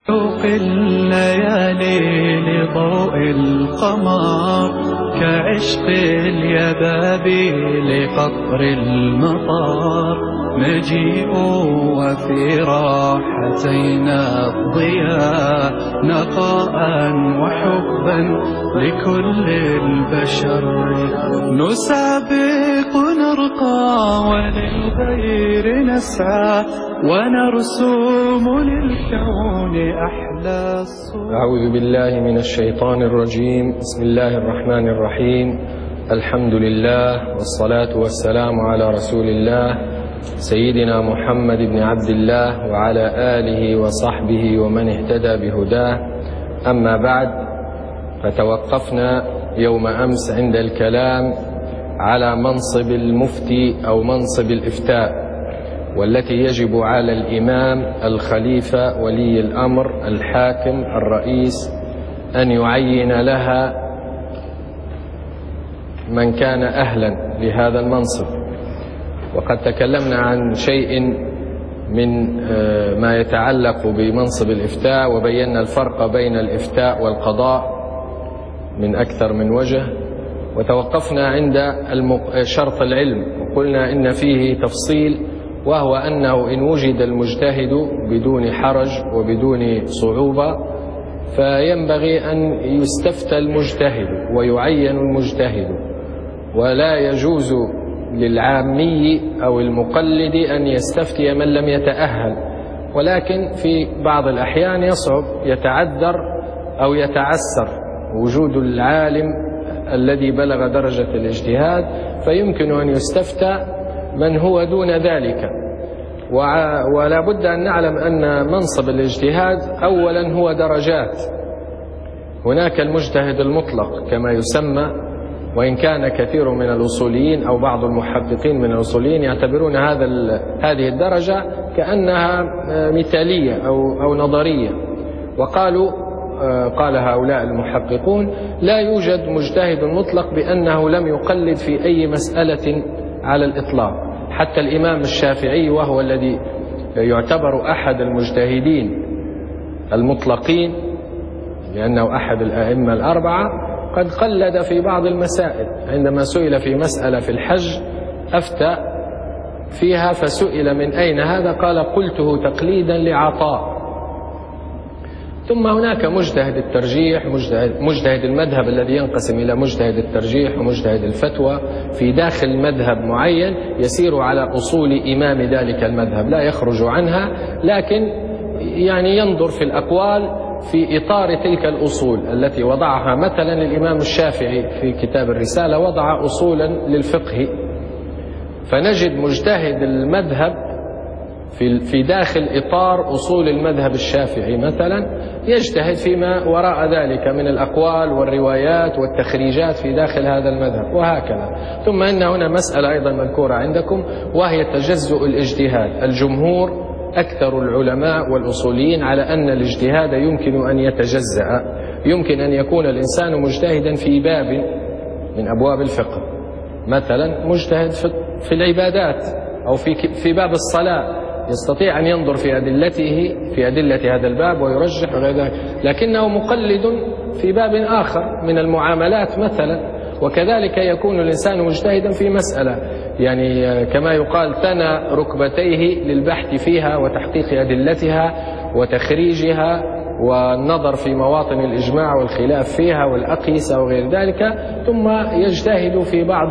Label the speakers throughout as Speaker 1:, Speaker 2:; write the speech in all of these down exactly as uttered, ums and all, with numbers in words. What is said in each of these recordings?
Speaker 1: شوق الليالي لضوء القمر كعشق اليبابي لقطر المطر مجيء وفي راحتينا الضياء نقاء وحبا لكل البشر نسابق نرقى وللغير نسعى ونرسوم للكون أحلى الصور.
Speaker 2: أعوذ بالله من الشيطان الرجيم. بسم الله الرحمن الرحيم. الحمد لله والصلاة والسلام على رسول الله سيدنا محمد بن عبد الله وعلى آله وصحبه ومن اهتدى بهداه. أما بعد، فتوقفنا يوم أمس عند الكلام على منصب المفتي أو منصب الإفتاء، والتي يجب على الإمام الخليفة ولي الأمر الحاكم الرئيس أن يعين لها من كان أهلا لهذا المنصب. وقد تكلمنا عن شيء من ما يتعلق بمنصب الإفتاء، وبينا الفرق بين الإفتاء والقضاء من أكثر من وجه، وتوقفنا عند شرط العلم وقلنا إن فيه تفصيل، وهو أنه إن وجد المجتهد بدون حرج وبدون صعوبة فينبغي أن يستفتى المجتهد ويعين المجتهد، ولا يجوز للعامي أو المقلد أن يستفتي من لم يتأهل. ولكن في بعض الأحيان يصعب، يتعذر أو يتعسر وجود العالم الذي بلغ درجة الاجتهاد، فيمكن أن يستفتى من هو دون ذلك. ولا بد أن نعلم أن منصب الاجتهاد أولا هو درجات. هناك المجتهد المطلق كما يسمى، وإن كان كثير من الأصوليين أو بعض المحققين من الأصوليين يعتبرون هذا هذه الدرجة كأنها مثالية أو أو نظرية، وقالوا قال هؤلاء المحققون لا يوجد مجتهد مطلق بأنه لم يقلد في أي مسألة على الإطلاق. حتى الإمام الشافعي وهو الذي يعتبر أحد المجتهدين المطلقين لأنه أحد الأئمة الأربعة قد قلد في بعض المسائل. عندما سئل في مسألة في الحج أفتى فيها، فسئل من أين هذا؟ قال قلته تقليدا لعطاء. ثم هناك مجتهد الترجيح، مجتهد, مجتهد المذهب الذي ينقسم إلى مجتهد الترجيح ومجتهد الفتوى في داخل مذهب معين يسير على أصول إمام ذلك المذهب، لا يخرج عنها، لكن يعني ينظر في الأقوال في إطار تلك الأصول التي وضعها. مثلا الإمام الشافعي في كتاب الرسالة وضع أصولا للفقه، فنجد مجتهد المذهب في في داخل إطار أصول المذهب الشافعي مثلا يجتهد فيما وراء ذلك من الأقوال والروايات والتخريجات في داخل هذا المذهب، وهكذا. ثم إن هنا مسألة أيضا مذكورة عندكم، وهي تجزؤ الاجتهاد. الجمهور أكثر العلماء والأصوليين على أن الاجتهاد يمكن أن يتجزأ. يمكن أن يكون الإنسان مجتهدا في باب من أبواب الفقه، مثلا مجتهد في العبادات أو في في باب الصلاة، يستطيع أن ينظر في أدلته في أدلة هذا الباب ويرجح وغير ذلك، لكنه مقلد في باب آخر من المعاملات مثلا. وكذلك يكون الإنسان مجتهدا في مسألة، يعني كما يقال ثنى ركبتيه للبحث فيها وتحقيق أدلتها وتخريجها والنظر في مواطن الإجماع والخلاف فيها والأقيسة وغير ذلك، ثم يجتهد في بعض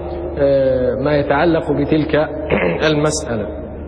Speaker 2: ما يتعلق بتلك المسألة.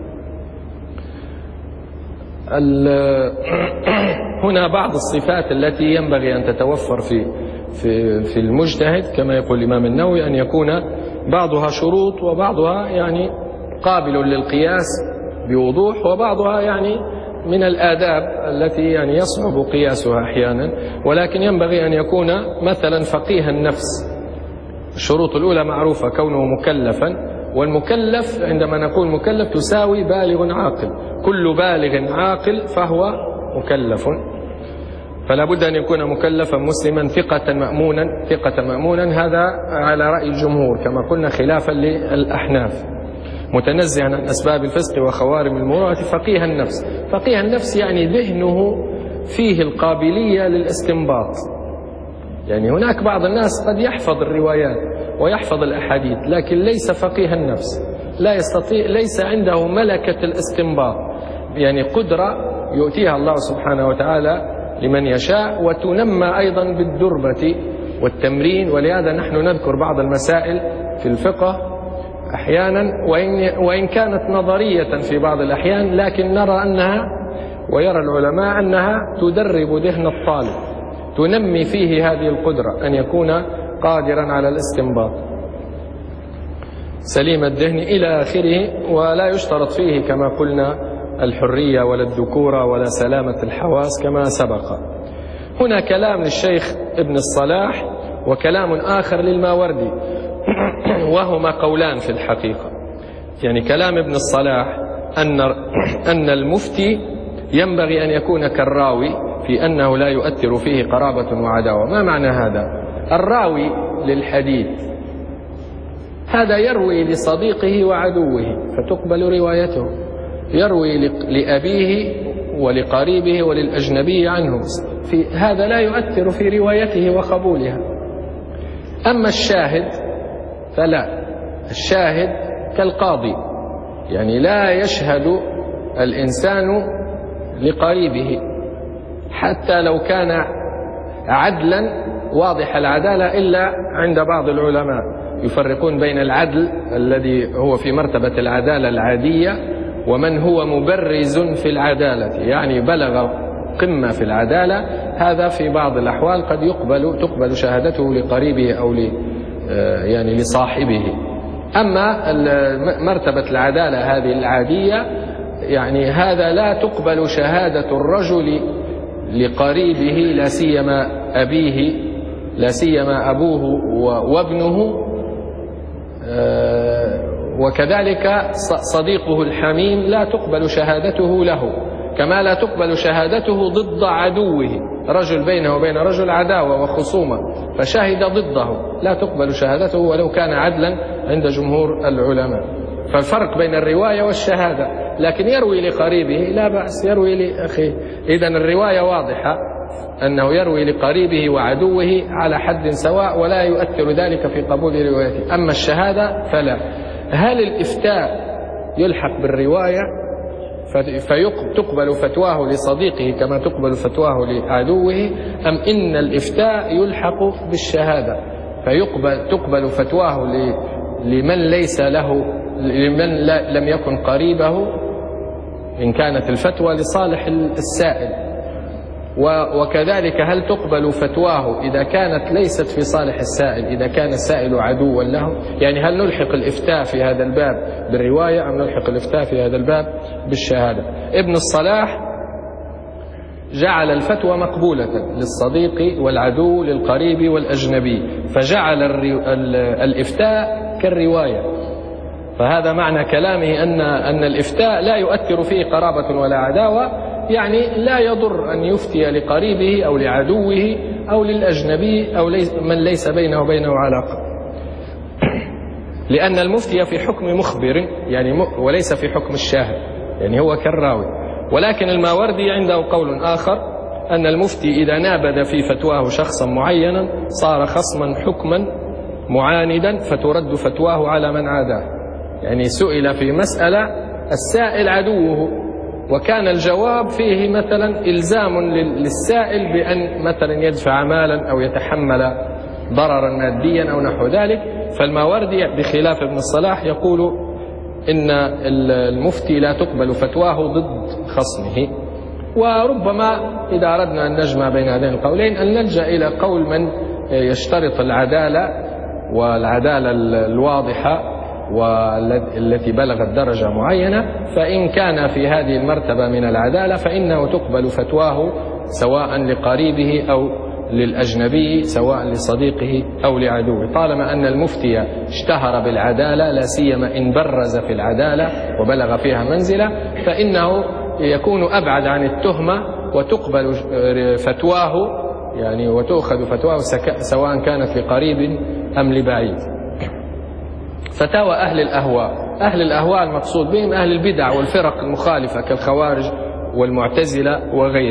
Speaker 2: هنا بعض الصفات التي ينبغي أن تتوفر في في في المجتهد، كما يقول الإمام النووي، أن يكون بعضها شروط وبعضها يعني قابل للقياس بوضوح، وبعضها يعني من الآداب التي يعني يصعب قياسها أحيانا. ولكن ينبغي أن يكون مثلا فقيه النفس. الشروط الأولى معروفة، كونه مكلفا، والمكلف عندما نقول مكلف تساوي بالغ عاقل، كل بالغ عاقل فهو مكلف، فلا بد أن يكون مكلفا مسلما ثقة مأمونا ثقة مأمونا هذا على رأي الجمهور كما قلنا، خلافا للأحناف. متنزها عن أسباب الفسق وخوارم المروءة، فقيه النفس. فقيه النفس يعني ذهنه فيه القابلية للاستنباط. يعني هناك بعض الناس قد يحفظ الروايات ويحفظ الأحاديث لكن ليس فقيه النفس، لا يستطيع، ليس عنده ملكة الاستنباط، يعني قدرة يؤتيها الله سبحانه وتعالى لمن يشاء، وتنمى أيضا بالدربة والتمرين. ولهذا نحن نذكر بعض المسائل في الفقه أحيانا وإن, وإن كانت نظرية في بعض الأحيان، لكن نرى أنها ويرى العلماء أنها تدرب ذهن الطالب، تنمي فيه هذه القدرة أن يكون قادرا على الاستنباط سليم الذهن إلى آخره. ولا يشترط فيه كما قلنا الحرية ولا الذكورة ولا سلامة الحواس كما سبق. هنا كلام للشيخ ابن الصلاح وكلام آخر للماوردي، وهما قولان في الحقيقة. يعني كلام ابن الصلاح أن أن المفتي ينبغي أن يكون كالراوي في أنه لا يؤثر فيه قرابة وعداوة. ما معنى هذا؟ الراوي للحديث هذا يروي لصديقه وعدوه فتقبل روايته، يروي لأبيه ولقريبه وللأجنبي عنه، في هذا لا يؤثر في روايته وقبولها. أما الشاهد فلا، الشاهد كالقاضي، يعني لا يشهد الإنسان لقريبه حتى لو كان عدلا واضح العدالة، إلا عند بعض العلماء يفرقون بين العدل الذي هو في مرتبة العدالة العادية ومن هو مبرز في العدالة، يعني بلغ قمة في العدالة. هذا في بعض الأحوال قد يقبل تقبل شهادته لقريبه أو ل يعني لصاحبه. أما مرتبة العدالة هذه العادية، يعني هذا لا تقبل شهادة الرجل لقريبه، لا سيما أبيه، لا سيما أبوه وابنه، وكذلك صديقه الحميم لا تقبل شهادته له، كما لا تقبل شهادته ضد عدوه، رجل بينه وبين رجل عداوة وخصومة فشهد ضده، لا تقبل شهادته ولو كان عدلا عند جمهور العلماء. فالفرق بين الرواية والشهادة. لكن يروي لقريبه لا بأس، يروي لأخيه. إذن الرواية واضحة أنه يروي لقريبه وعدوه على حد سواء ولا يؤثر ذلك في قبول روايته. أما الشهادة فلا. هل الإفتاء يلحق بالرواية فتقبل فتواه لصديقه كما تقبل فتواه لعدوه، أم إن الإفتاء يلحق بالشهادة فيقبل تقبل فتواه لمن ليس له، لمن لم يكن قريبه، إن كانت الفتوى لصالح السائل؟ وكذلك هل تقبل فتواه إذا كانت ليست في صالح السائل، إذا كان السائل عدوا له؟ يعني هل نلحق الإفتاء في هذا الباب بالرواية أم نلحق الإفتاء في هذا الباب بالشهادة؟ ابن الصلاح جعل الفتوى مقبولة للصديق والعدو للقريب والأجنبي، فجعل الإفتاء كالرواية. فهذا معنى كلامه أن أن الإفتاء لا يؤثر فيه قرابة ولا عداوة، يعني لا يضر أن يفتي لقريبه أو لعدوه أو للأجنبي أو من ليس بينه وبينه علاقة، لأن المفتي في حكم مخبر يعني وليس في حكم الشاهد، يعني هو كالراوي. ولكن الماوردي عنده قول آخر، أن المفتي إذا نابذ في فتواه شخصا معينا صار خصما حكما معاندا فترد فتواه على من عاداه. يعني سئل في مسألة السائل عدوه وكان الجواب فيه مثلا إلزام للسائل بأن مثلا يدفع مالا أو يتحمل ضررا ماديا أو نحو ذلك، فالماوردي بخلاف ابن الصلاح يقول إن المفتي لا تقبل فتواه ضد خصمه. وربما إذا أردنا أن نجمع بين هذين القولين أن نلجأ إلى قول من يشترط العدالة والعدالة الواضحة والتي بلغت درجة معينة، فإن كان في هذه المرتبة من العدالة فإنه تقبل فتواه سواء لقريبه أو للأجنبي، سواء لصديقه أو لعدوه، طالما أن المفتي اشتهر بالعدالة، لا سيما إن برز في العدالة وبلغ فيها منزلة، فإنه يكون أبعد عن التهمة وتقبل فتواه، يعني وتؤخذ فتواه سواء كانت لقريب أم لبعيد. فتاوى أهل الأهواء، أهل الأهواء المقصود بهم أهل البدع والفرق المخالفة كالخوارج والمعتزلة وغيرهم،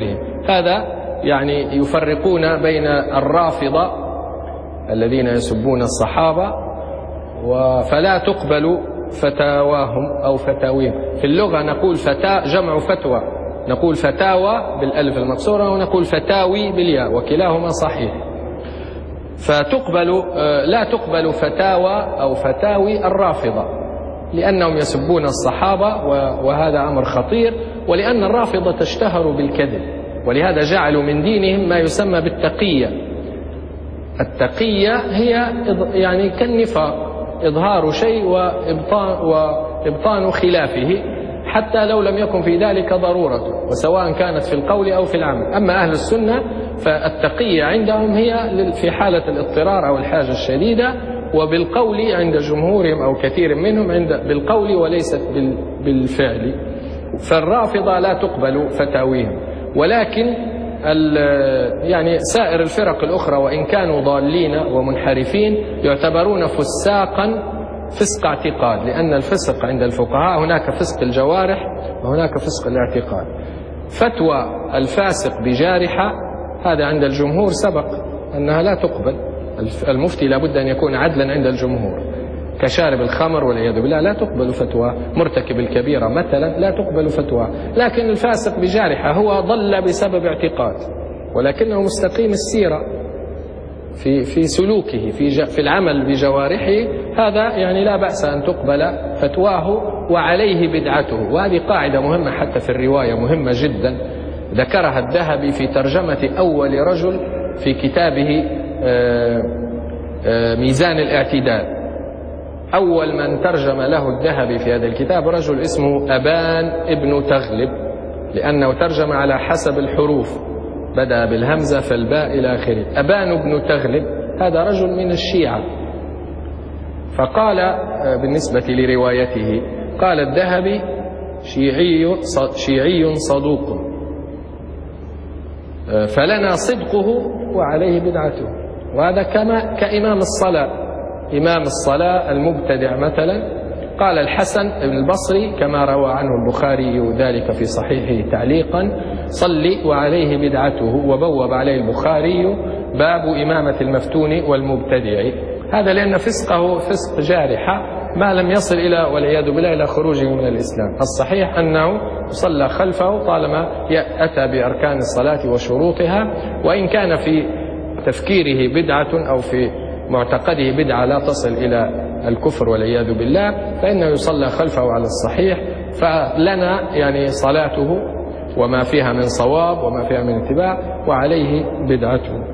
Speaker 2: هذا يعني يفرقون بين الرافضة الذين يسبون الصحابة فلا تقبل فتاواهم أو فتاويهم. في اللغة نقول فتا جمع فتوى، نقول فتاوى بالألف المكسورة ونقول فتاوي بالياء، وكلاهما صحيح. فتقبل لا تقبل فتاوى أو فتاوي الرافضة لأنهم يسبون الصحابة، وهذا أمر خطير، ولأن الرافضة تشتهر بالكذب، ولهذا جعلوا من دينهم ما يسمى بالتقية. التقية هي يعني كالنفاق، إظهار شيء وإبطان, وإبطان خلافه حتى لو لم يكن في ذلك ضرورة، وسواء كانت في القول أو في العمل. أما أهل السنة فالتقية عندهم هي في حالة الاضطرار أو الحاجة الشديدة، وبالقول عند جمهورهم أو كثير منهم عند بالقول وليست بالفعل. فالرافضة لا تقبل فتاويهم، ولكن يعني سائر الفرق الأخرى وإن كانوا ضالين ومنحرفين يعتبرون فساقا فسق اعتقاد، لأن الفسق عند الفقهاء هناك فسق الجوارح وهناك فسق الاعتقاد. فتوى الفاسق بجارحة هذا عند الجمهور سبق أنها لا تقبل. المفتي لابد أن يكون عدلا عند الجمهور، كشارب الخمر والعياذ بالله لا تقبل فتوى، مرتكب الكبيرة مثلا لا تقبل فتوى. لكن الفاسق بجارحة هو ضل بسبب اعتقاد، ولكنه مستقيم السيرة في في سلوكه في في العمل بجوارحه، هذا يعني لا بأس أن تقبل فتواه وعليه بدعته. وهذه قاعدة مهمة حتى في الرواية، مهمة جدا، ذكرها الذهبي في ترجمة أول رجل في كتابه ميزان الاعتدال. أول من ترجم له الذهبي في هذا الكتاب رجل اسمه أبان ابن تغلب، لأنه ترجم على حسب الحروف، بدأ بالهمزة فالباء إلى آخره. أبان ابن تغلب هذا رجل من الشيعة، فقال بالنسبة لروايته قال الذهبي شيعي شيعي صدوق، فلنا صدقه وعليه بدعته. وهذا كما كإمام الصلاة، إمام الصلاة المبتدع مثلا قال الحسن بن البصري كما روى عنه البخاري ذلك في صحيحه تعليقا صلي وعليه بدعته، وبوب عليه البخاري باب إمامة المفتون والمبتدع. هذا لأن فسقه فسق جارحة ما لم يصل إلى والعياذ بالله إلى خروجه من الإسلام. الصحيح أنه صلى خلفه طالما أتى بأركان الصلاة وشروطها، وإن كان في تفكيره بدعة أو في معتقده بدعة لا تصل إلى الكفر والعياذ بالله، فإنه يصلى خلفه على الصحيح. فلنا يعني صلاته وما فيها من صواب وما فيها من اتباع، وعليه بدعته.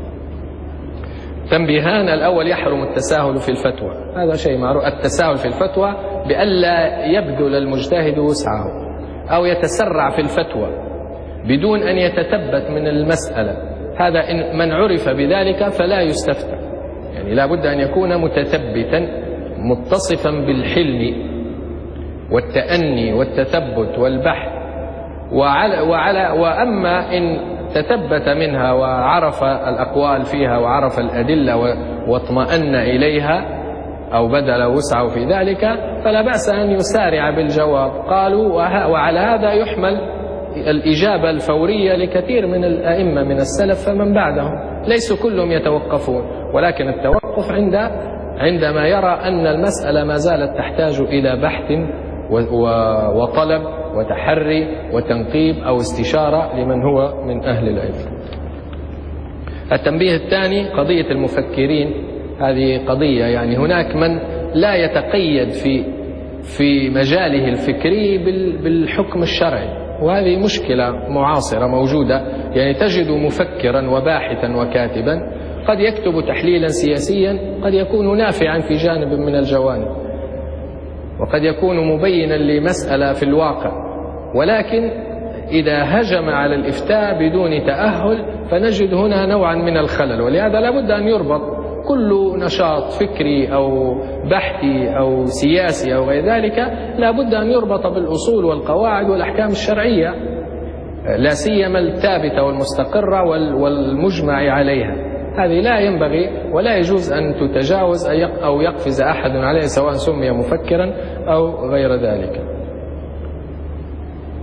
Speaker 2: تنبيهان: الأول يحرم التساهل في الفتوى، هذا شيء معروف، التساهل في الفتوى بألا يبذل المجتهد وسعه أو يتسرع في الفتوى بدون أن يتثبت من المسألة. هذا إن من عرف بذلك فلا يستفتى، يعني لا بد أن يكون متثبتا متصفا بالحلم والتأني والتثبت والبحث. وعلى وعلى وأما إن تثبت منها وعرف الأقوال فيها وعرف الأدلة واطمأن إليها أو بذل وسعه في ذلك فلا بأس أن يسارع بالجواب. قالوا وعلى هذا يحمل الإجابة الفورية لكثير من الأئمة من السلف فمن بعدهم، ليسوا كلهم يتوقفون، ولكن التوقف عند عندما يرى أن المسألة ما زالت تحتاج إلى بحث وطلب وتحري وتنقيب أو استشارة لمن هو من أهل العلم. التنبيه الثاني قضية المفكرين، هذه قضية يعني هناك من لا يتقيد في في مجاله الفكري بالحكم الشرعي، وهذه مشكلة معاصرة موجودة. يعني تجد مفكرا وباحثا وكاتبا قد يكتب تحليلا سياسيا قد يكون نافعا في جانب من الجوانب، وقد يكون مبينا لمسألة في الواقع، ولكن إذا هجم على الإفتاء بدون تأهل فنجد هنا نوعا من الخلل. ولهذا لا بد أن يربط كل نشاط فكري أو بحثي أو سياسي أو غير ذلك، لا بد أن يربط بالأصول والقواعد والأحكام الشرعية، لا سيما الثابتة والمستقرة والمجمع عليها. هذه لا ينبغي ولا يجوز أن تتجاوز أو يقفز أحد عليه سواء سمي مفكرا أو غير ذلك.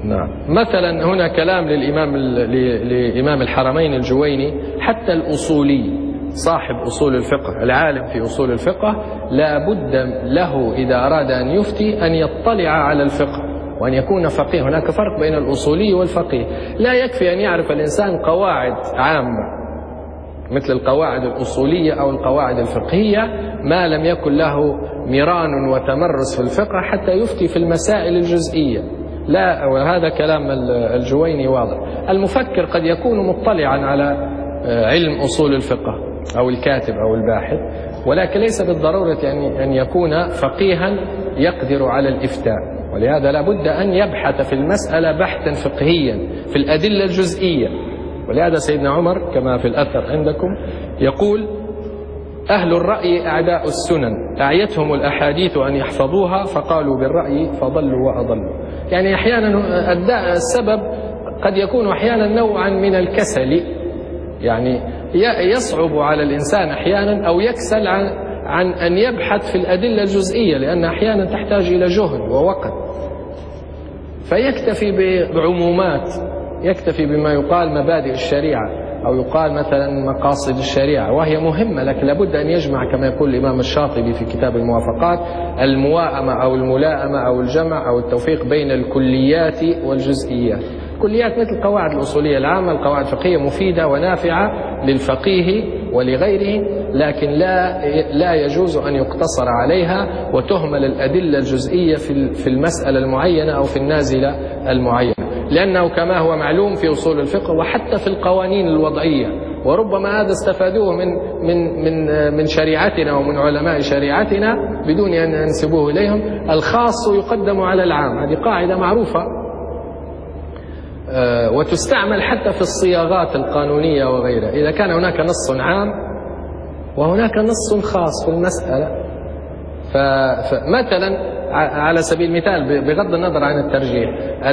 Speaker 2: نعم. مثلا هنا كلام للإمام لإمام الحرمين الجويني: حتى الأصولي صاحب أصول الفقه العالم في أصول الفقه لا بد له إذا أراد أن يفتي أن يطلع على الفقه وأن يكون فقيه. هناك فرق بين الأصولي والفقيه. لا يكفي أن يعرف الإنسان قواعد عامة مثل القواعد الأصولية أو القواعد الفقهية ما لم يكن له ميران وتمرس في الفقه حتى يفتي في المسائل الجزئية. لا، وهذا كلام الجويني واضح. المفكر قد يكون مطلعا على علم أصول الفقه أو الكاتب أو الباحث، ولكن ليس بالضرورة أن يكون فقيها يقدر على الإفتاء. ولهذا لا بد أن يبحث في المسألة بحثا فقهيا في الأدلة الجزئية. ولهذا سيدنا عمر كما في الأثر عندكم يقول: أهل الرأي أعداء السنن، أعيتهم الأحاديث أن يحفظوها فقالوا بالرأي فضلوا وأضلوا. يعني أحيانا السبب قد يكون أحيانا نوعا من الكسل، يعني يصعب على الإنسان أحيانا أو يكسل عن, عن أن يبحث في الأدلة الجزئية، لأن أحيانا تحتاج إلى جهد ووقت، فيكتفي بعمومات، يكتفي بما يقال مبادئ الشريعة أو يقال مثلا مقاصد الشريعة، وهي مهمة، لكن لابد أن يجمع كما يقول الإمام الشاطبي في كتاب الموافقات المواءمة أو الملائمة أو الجمع أو التوفيق بين الكليات والجزئيات. كليات مثل القواعد الأصولية العامة، القواعد الفقهية مفيدة ونافعة للفقيه ولغيره، لكن لا لا يجوز أن يقتصر عليها وتهمل الأدلة الجزئية في المسألة المعينة أو في النازلة المعينة، لأنه كما هو معلوم في أصول الفقه وحتى في القوانين الوضعية، وربما هذا استفادوه من من من من شريعتنا ومن علماء شريعتنا بدون أن ينسبوه إليهم: الخاص يقدم على العام. هذه قاعدة معروفة وتستعمل حتى في الصياغات القانونية وغيرها. إذا كان هناك نص عام وهناك نص خاص في المسألة، فمثلا على سبيل المثال بغض النظر عن الترجيح،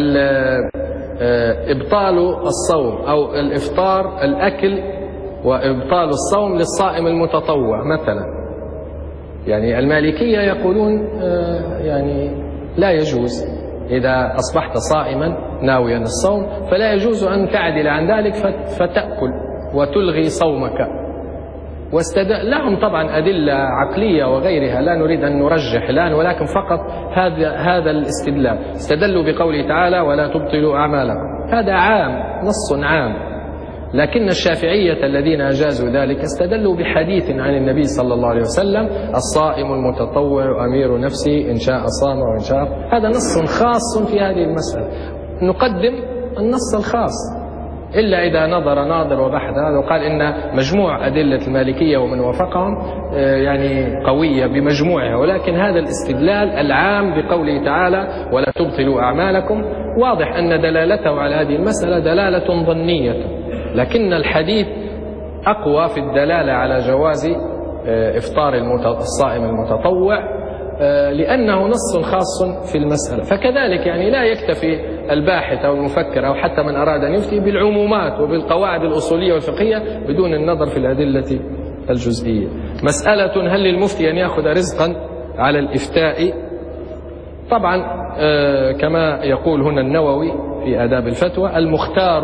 Speaker 2: إبطال الصوم أو الإفطار، الأكل وإبطال الصوم للصائم المتطوع مثلا، يعني المالكية يقولون يعني لا يجوز. إذا أصبحت صائما ناويا الصوم فلا يجوز أن تعدل عن ذلك فتأكل وتلغي صومك. واستدل لهم طبعا أدلة عقلية وغيرها، لا نريد أن نرجح الآن، ولكن فقط هذا هذا الاستدلال. استدلوا بقوله تعالى: ولا تبطلوا أعمالكم. هذا عام، نص عام. لكن الشافعية الذين أجازوا ذلك استدلوا بحديث عن النبي صلى الله عليه وسلم: الصائم المتطوع أمير نفسه إن شاء صام وإن شاء. هذا نص خاص في هذه المسألة، نقدم النص الخاص، إلا إذا نظر ناظر وبحث هذا وقال إن مجموع أدلة المالكية ومن وافقهم يعني قوية بمجموعها. ولكن هذا الاستدلال العام بقوله تعالى: ولا تبطلوا أعمالكم، واضح أن دلالته على هذه المسألة دلالة ظنية، لكن الحديث أقوى في الدلالة على جواز إفطار الصائم المتطوع لأنه نص خاص في المسألة. فكذلك يعني لا يكتفي الباحث أو المفكر أو حتى من أراد أن يفتي بالعمومات وبالقواعد الأصولية والفقهية بدون النظر في الأدلة الجزئية. مسألة: هل للمفتي أن يأخذ رزقا على الإفتاء؟ طبعا كما يقول هنا النووي في آداب الفتوى: المختار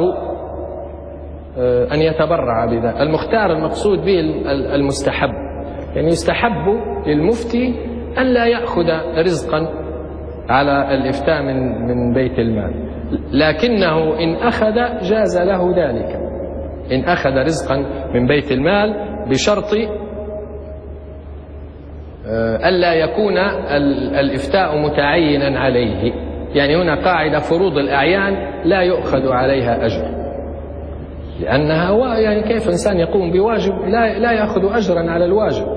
Speaker 2: أن يتبرع بذلك. المختار المقصود به المستحب، يعني يستحب للمفتي أن لا يأخذ رزقا على الإفتاء من من بيت المال، لكنه إن أخذ جاز له ذلك، إن أخذ رزقا من بيت المال بشرط ألا يكون الإفتاء متعينا عليه. يعني هنا قاعدة: فروض الأعيان لا يؤخذ عليها أجر، لأنها يعني كيف إنسان يقوم بواجب لا لا يأخذ أجرا على الواجب.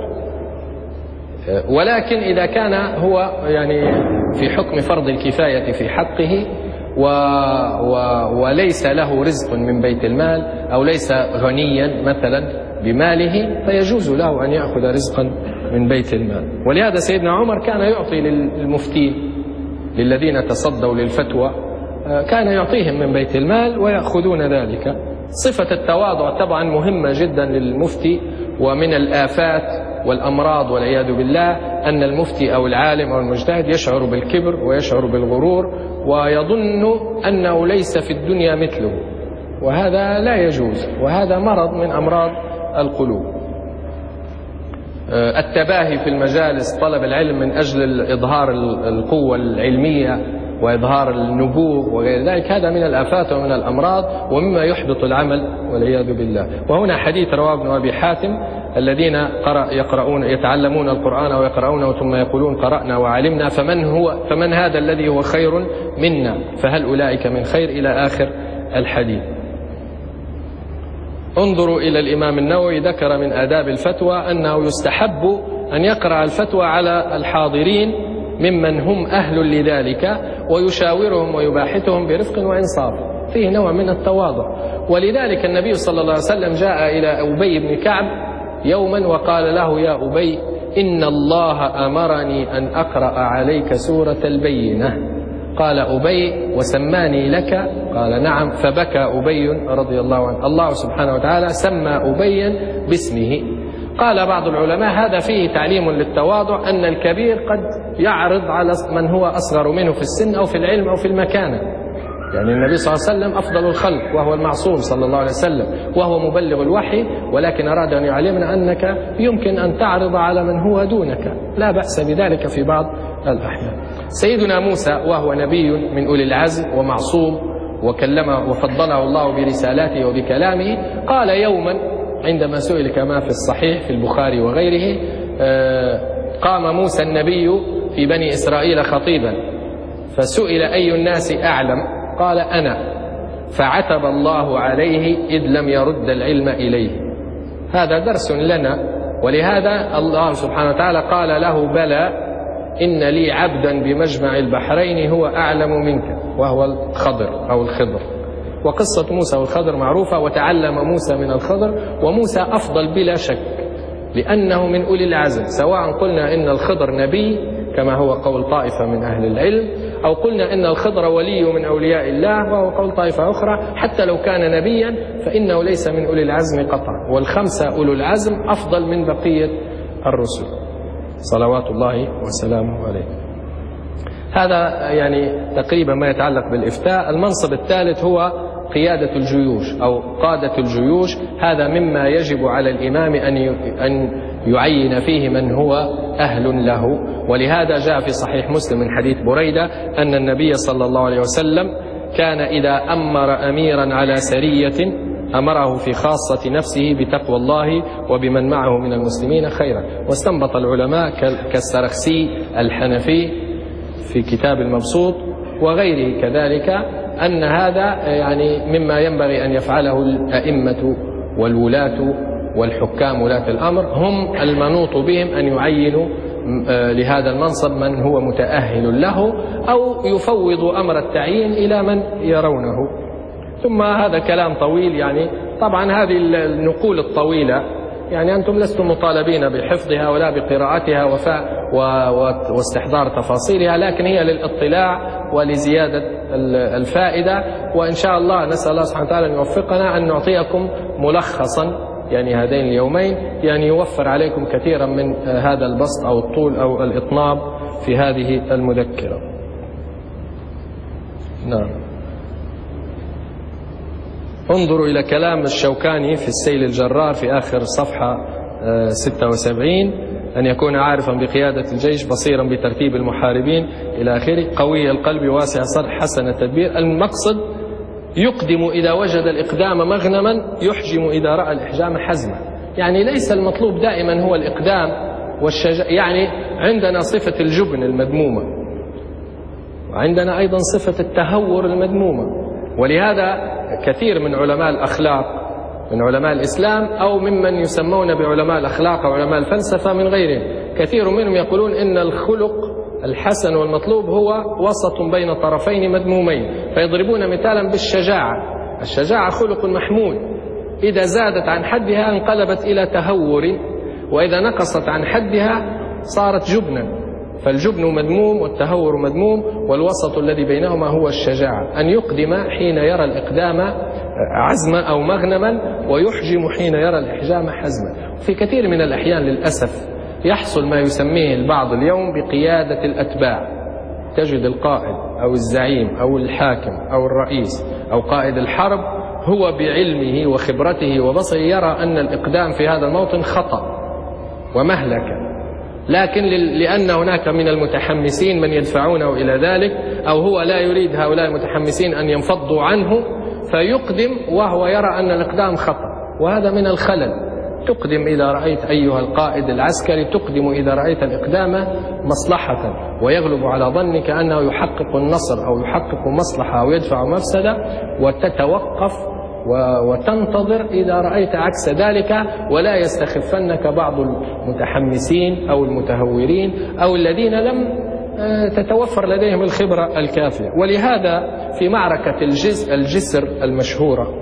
Speaker 2: ولكن إذا كان هو يعني في حكم فرض الكفاية في حقه و و وليس له رزق من بيت المال أو ليس غنيا مثلا بماله، فيجوز له أن يأخذ رزقا من بيت المال. ولهذا سيدنا عمر كان يعطي للمفتين للذين تصدوا للفتوى، كان يعطيهم من بيت المال ويأخذون ذلك. صفة التواضع طبعا مهمة جدا للمفتي، ومن الآفات والأمراض والعياذ بالله أن المفتي أو العالم أو المجتهد يشعر بالكبر ويشعر بالغرور ويظن أنه ليس في الدنيا مثله، وهذا لا يجوز، وهذا مرض من أمراض القلوب. التباهي في المجالس، طلب العلم من أجل إظهار القوة العلمية وإظهار النبوغ وغير ذلك، هذا من الآفات ومن الأمراض ومما يحبط العمل والعياذ بالله. وهنا حديث رواه ابن أبي حاتم: الذين قرأ يقرؤون يتعلمون القرآن أو يقرؤونه ثم يقولون قرأنا وعلمنا فمن هو فمن هذا الذي هو خير منا فهل أولئك من خير، إلى آخر الحديث. انظروا إلى الإمام النووي، ذكر من آداب الفتوى أنه يستحب أن يقرأ الفتوى على الحاضرين ممن هم أهل لذلك ويشاورهم ويباحثهم برفق وإنصاف، فيه نوع من التواضع. ولذلك النبي صلى الله عليه وسلم جاء إلى أبي بن كعب يوما وقال له: يا أبي، إن الله أمرني أن أقرأ عليك سورة البينة. قال أبي: وسماني لك؟ قال: نعم. فبكى أبي رضي الله عنه. الله سبحانه وتعالى سمى أبيا باسمه. قال بعض العلماء: هذا فيه تعليم للتواضع، أن الكبير قد يعرض على من هو أصغر منه في السن أو في العلم أو في المكانة. يعني النبي صلى الله عليه وسلم أفضل الخلق وهو المعصوم صلى الله عليه وسلم وهو مبلغ الوحي، ولكن أراد أن يعلمنا أنك يمكن أن تعرض على من هو دونك، لا بأس بذلك في بعض الأحيان. سيدنا موسى وهو نبي من أولي العزم ومعصوم وكلمه وفضله الله برسالاته وبكلامه، قال يوما عندما سئل كما في الصحيح في البخاري وغيره: قام موسى النبي في بني إسرائيل خطيبا فسئل أي الناس أعلم؟ قال: أنا. فعتب الله عليه إذ لم يرد العلم إليه. هذا درس لنا، ولهذا الله سبحانه وتعالى قال له: بلى إن لي عبدا بمجمع البحرين هو أعلم منك، وهو الخضر أو الخضر. وقصة موسى والخضر معروفة، وتعلم موسى من الخضر، وموسى أفضل بلا شك لأنه من أولي العزم، سواء قلنا إن الخضر نبي كما هو قول طائفة من أهل العلم، أو قلنا إن الخضر ولي من أولياء الله وهو قول طائفة أخرى. حتى لو كان نبيا فإنه ليس من أولي العزم قطعا، والخمسة أولو العزم أفضل من بقية الرسل صلوات الله وسلامه عليه. هذا يعني تقريبا ما يتعلق بالإفتاء. المنصب الثالث هو قيادة الجيوش أو قادة الجيوش. هذا مما يجب على الإمام أن يعين فيه من هو أهل له، ولهذا جاء في صحيح مسلم من حديث بريدة أن النبي صلى الله عليه وسلم كان إذا أمر أميرا على سرية أمره في خاصة نفسه بتقوى الله وبمن معه من المسلمين خيرا. واستنبط العلماء كالسرخسي الحنفي في كتاب المبسوط وغيره كذلك أن هذا يعني مما ينبغي أن يفعله الأئمة والولاة والحكام ولاة الأمر، هم المنوط بهم أن يعينوا لهذا المنصب من هو متأهل له، أو يفوضوا أمر التعيين إلى من يرونه. ثم هذا كلام طويل، يعني طبعا هذه النقول الطويلة يعني أنتم لستم مطالبين بحفظها ولا بقراءتها وفاء واستحضار تفاصيلها، لكن هي للإطلاع ولزيادة الفائدة. وإن شاء الله نسأل الله سبحانه وتعالى أن يوفقنا أن نعطيكم ملخصا يعني هذين اليومين، يعني يوفر عليكم كثيرا من هذا البسط أو الطول أو الإطناب في هذه المذكرة. نعم. انظروا إلى كلام الشوكاني في السيل الجرار في آخر صفحة ستة وسبعين: أن يكون عارفا بقيادة الجيش، بصيرا بترتيب المحاربين إلى آخره، قوي القلب، واسع الصدر، حسن التدبير. المقصد يقدم إذا وجد الإقدام مغنما، يحجم إذا رأى الإحجام حزما. يعني ليس المطلوب دائما هو الإقدام والشجاعة، يعني عندنا صفة الجبن المذمومة، وعندنا أيضا صفة التهور المذمومة. ولهذا كثير من علماء الأخلاق من علماء الإسلام أو ممن يسمون بعلماء الأخلاق أو علماء الفلسفة من غيرهم، كثير منهم يقولون إن الخلق الحسن والمطلوب هو وسط بين طرفين مذمومين، فيضربون مثالا بالشجاعة. الشجاعة خلق محمود، إذا زادت عن حدها انقلبت إلى تهور، وإذا نقصت عن حدها صارت جبنا. فالجبن مذموم والتهور مذموم، والوسط الذي بينهما هو الشجاعة، أن يقدم حين يرى الإقدام عزما أو مغنما، ويحجم حين يرى الإحجام حزما. في كثير من الأحيان للأسف يحصل ما يسميه البعض اليوم بقيادة الأتباع. تجد القائد أو الزعيم أو الحاكم أو الرئيس أو قائد الحرب هو بعلمه وخبرته وبصره يرى أن الإقدام في هذا الموطن خطأ ومهلكة، لكن لأن هناك من المتحمسين من يدفعونه إلى ذلك، أو هو لا يريد هؤلاء المتحمسين أن ينفضوا عنه فيقدم وهو يرى أن الإقدام خطأ، وهذا من الخلل. تقدم إذا رأيت أيها القائد العسكري، تقدم إذا رأيت الإقدام مصلحة ويغلب على ظنك أنه يحقق النصر أو يحقق مصلحة أو يدفع مفسدة، وتتوقف وتنتظر إذا رأيت عكس ذلك، ولا يستخفنك بعض المتحمسين أو المتهورين أو الذين لم تتوفر لديهم الخبرة الكافية. ولهذا في معركة الجسر المشهورة،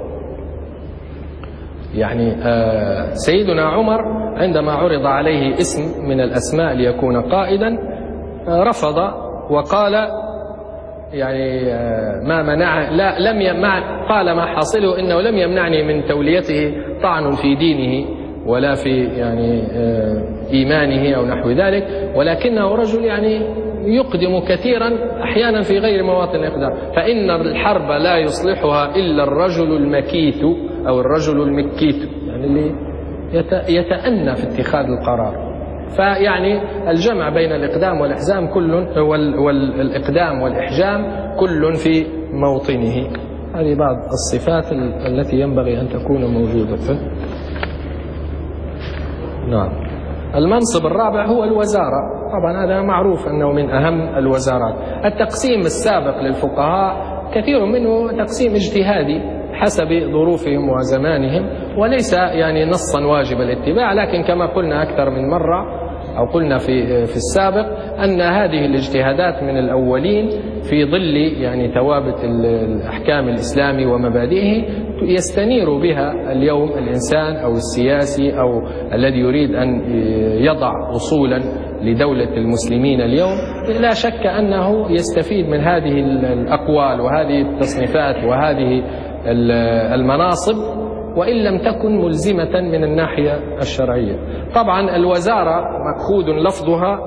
Speaker 2: يعني سيدنا عمر عندما عرض عليه اسم من الأسماء ليكون قائدا رفض وقال يعني ما منع لا لم يمنع قال ما حاصله إنه لم يمنعني من توليته طعن في دينه ولا في يعني إيمانه أو نحو ذلك، ولكنه رجل يعني يقدم كثيرا أحيانا في غير مواطن الإقدام، فإن الحرب لا يصلحها إلا الرجل المكيت أو الرجل المكيت، يعني اللي يتأنى في اتخاذ القرار. فيعني الجمع بين الإقدام والإحزام كل والإقدام والإحجام كل في موطنه. هذه بعض الصفات التي ينبغي أن تكون موجودة. نعم. المنصب الرابع هو الوزارة، طبعا هذا معروف أنه من أهم الوزارات. التقسيم السابق للفقهاء كثير منه تقسيم اجتهادي حسب ظروفهم وزمانهم، وليس يعني نصا واجب الاتباع، لكن كما قلنا أكثر من مرة أو قلنا في في السابق أن هذه الاجتهادات من الأولين في ظل يعني ثوابت الأحكام الإسلامي ومبادئه يستنير بها اليوم الإنسان أو السياسي أو الذي يريد أن يضع أصولا لدولة المسلمين اليوم. لا شك أنه يستفيد من هذه الأقوال وهذه التصنيفات وهذه المناصب، وإن لم تكن ملزمة من الناحية الشرعية. طبعا الوزارة مأخوذ لفظها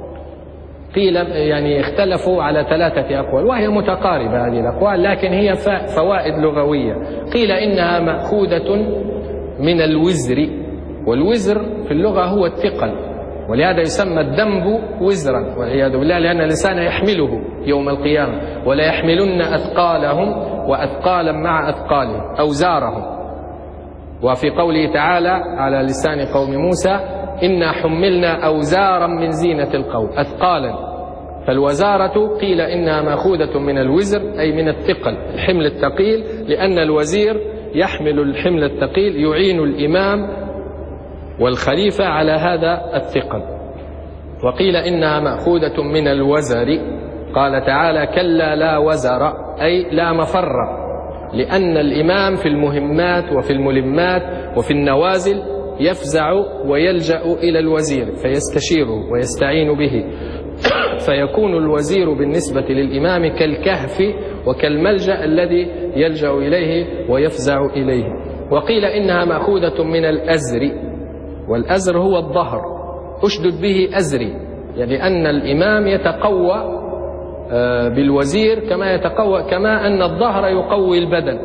Speaker 2: قيل يعني اختلفوا على ثلاثة أقوال، وهي متقاربة هذه الأقوال، لكن هي فوائد لغوية. قيل إنها مأخوذة من الوزر، والوزر في اللغة هو الثقل، ولهذا يسمى الذنب وزرا والعياذ بالله، لأن الإنسان يحمله يوم القيامة، ولا يحملن أثقالهم وأثقالا مع أثقالهم أوزارهم. وفي قوله تعالى على لسان قوم موسى إنا حملنا أوزارا من زينة القوم أثقالا. فالوزارة قيل إنها مأخوذة من الوزر أي من الثقل، الحمل الثقيل، لأن الوزير يحمل الحمل الثقيل يعين الإمام والخليفة على هذا الثقل. وقيل إنها مأخوذة من الوزر، قال تعالى كلا لا وزر أي لا مفر، لأن الإمام في المهمات وفي الملمات وفي النوازل يفزع ويلجأ إلى الوزير فيستشيره ويستعين به، فيكون الوزير بالنسبة للإمام كالكهف وكالملجأ الذي يلجأ إليه ويفزع إليه. وقيل إنها مأخوذة من الأزر، والأزر هو الظهر، أشدد به أزري، يعني أن الإمام يتقوى بالوزير كما يتقوى كما أن الظهر يقوي البدن.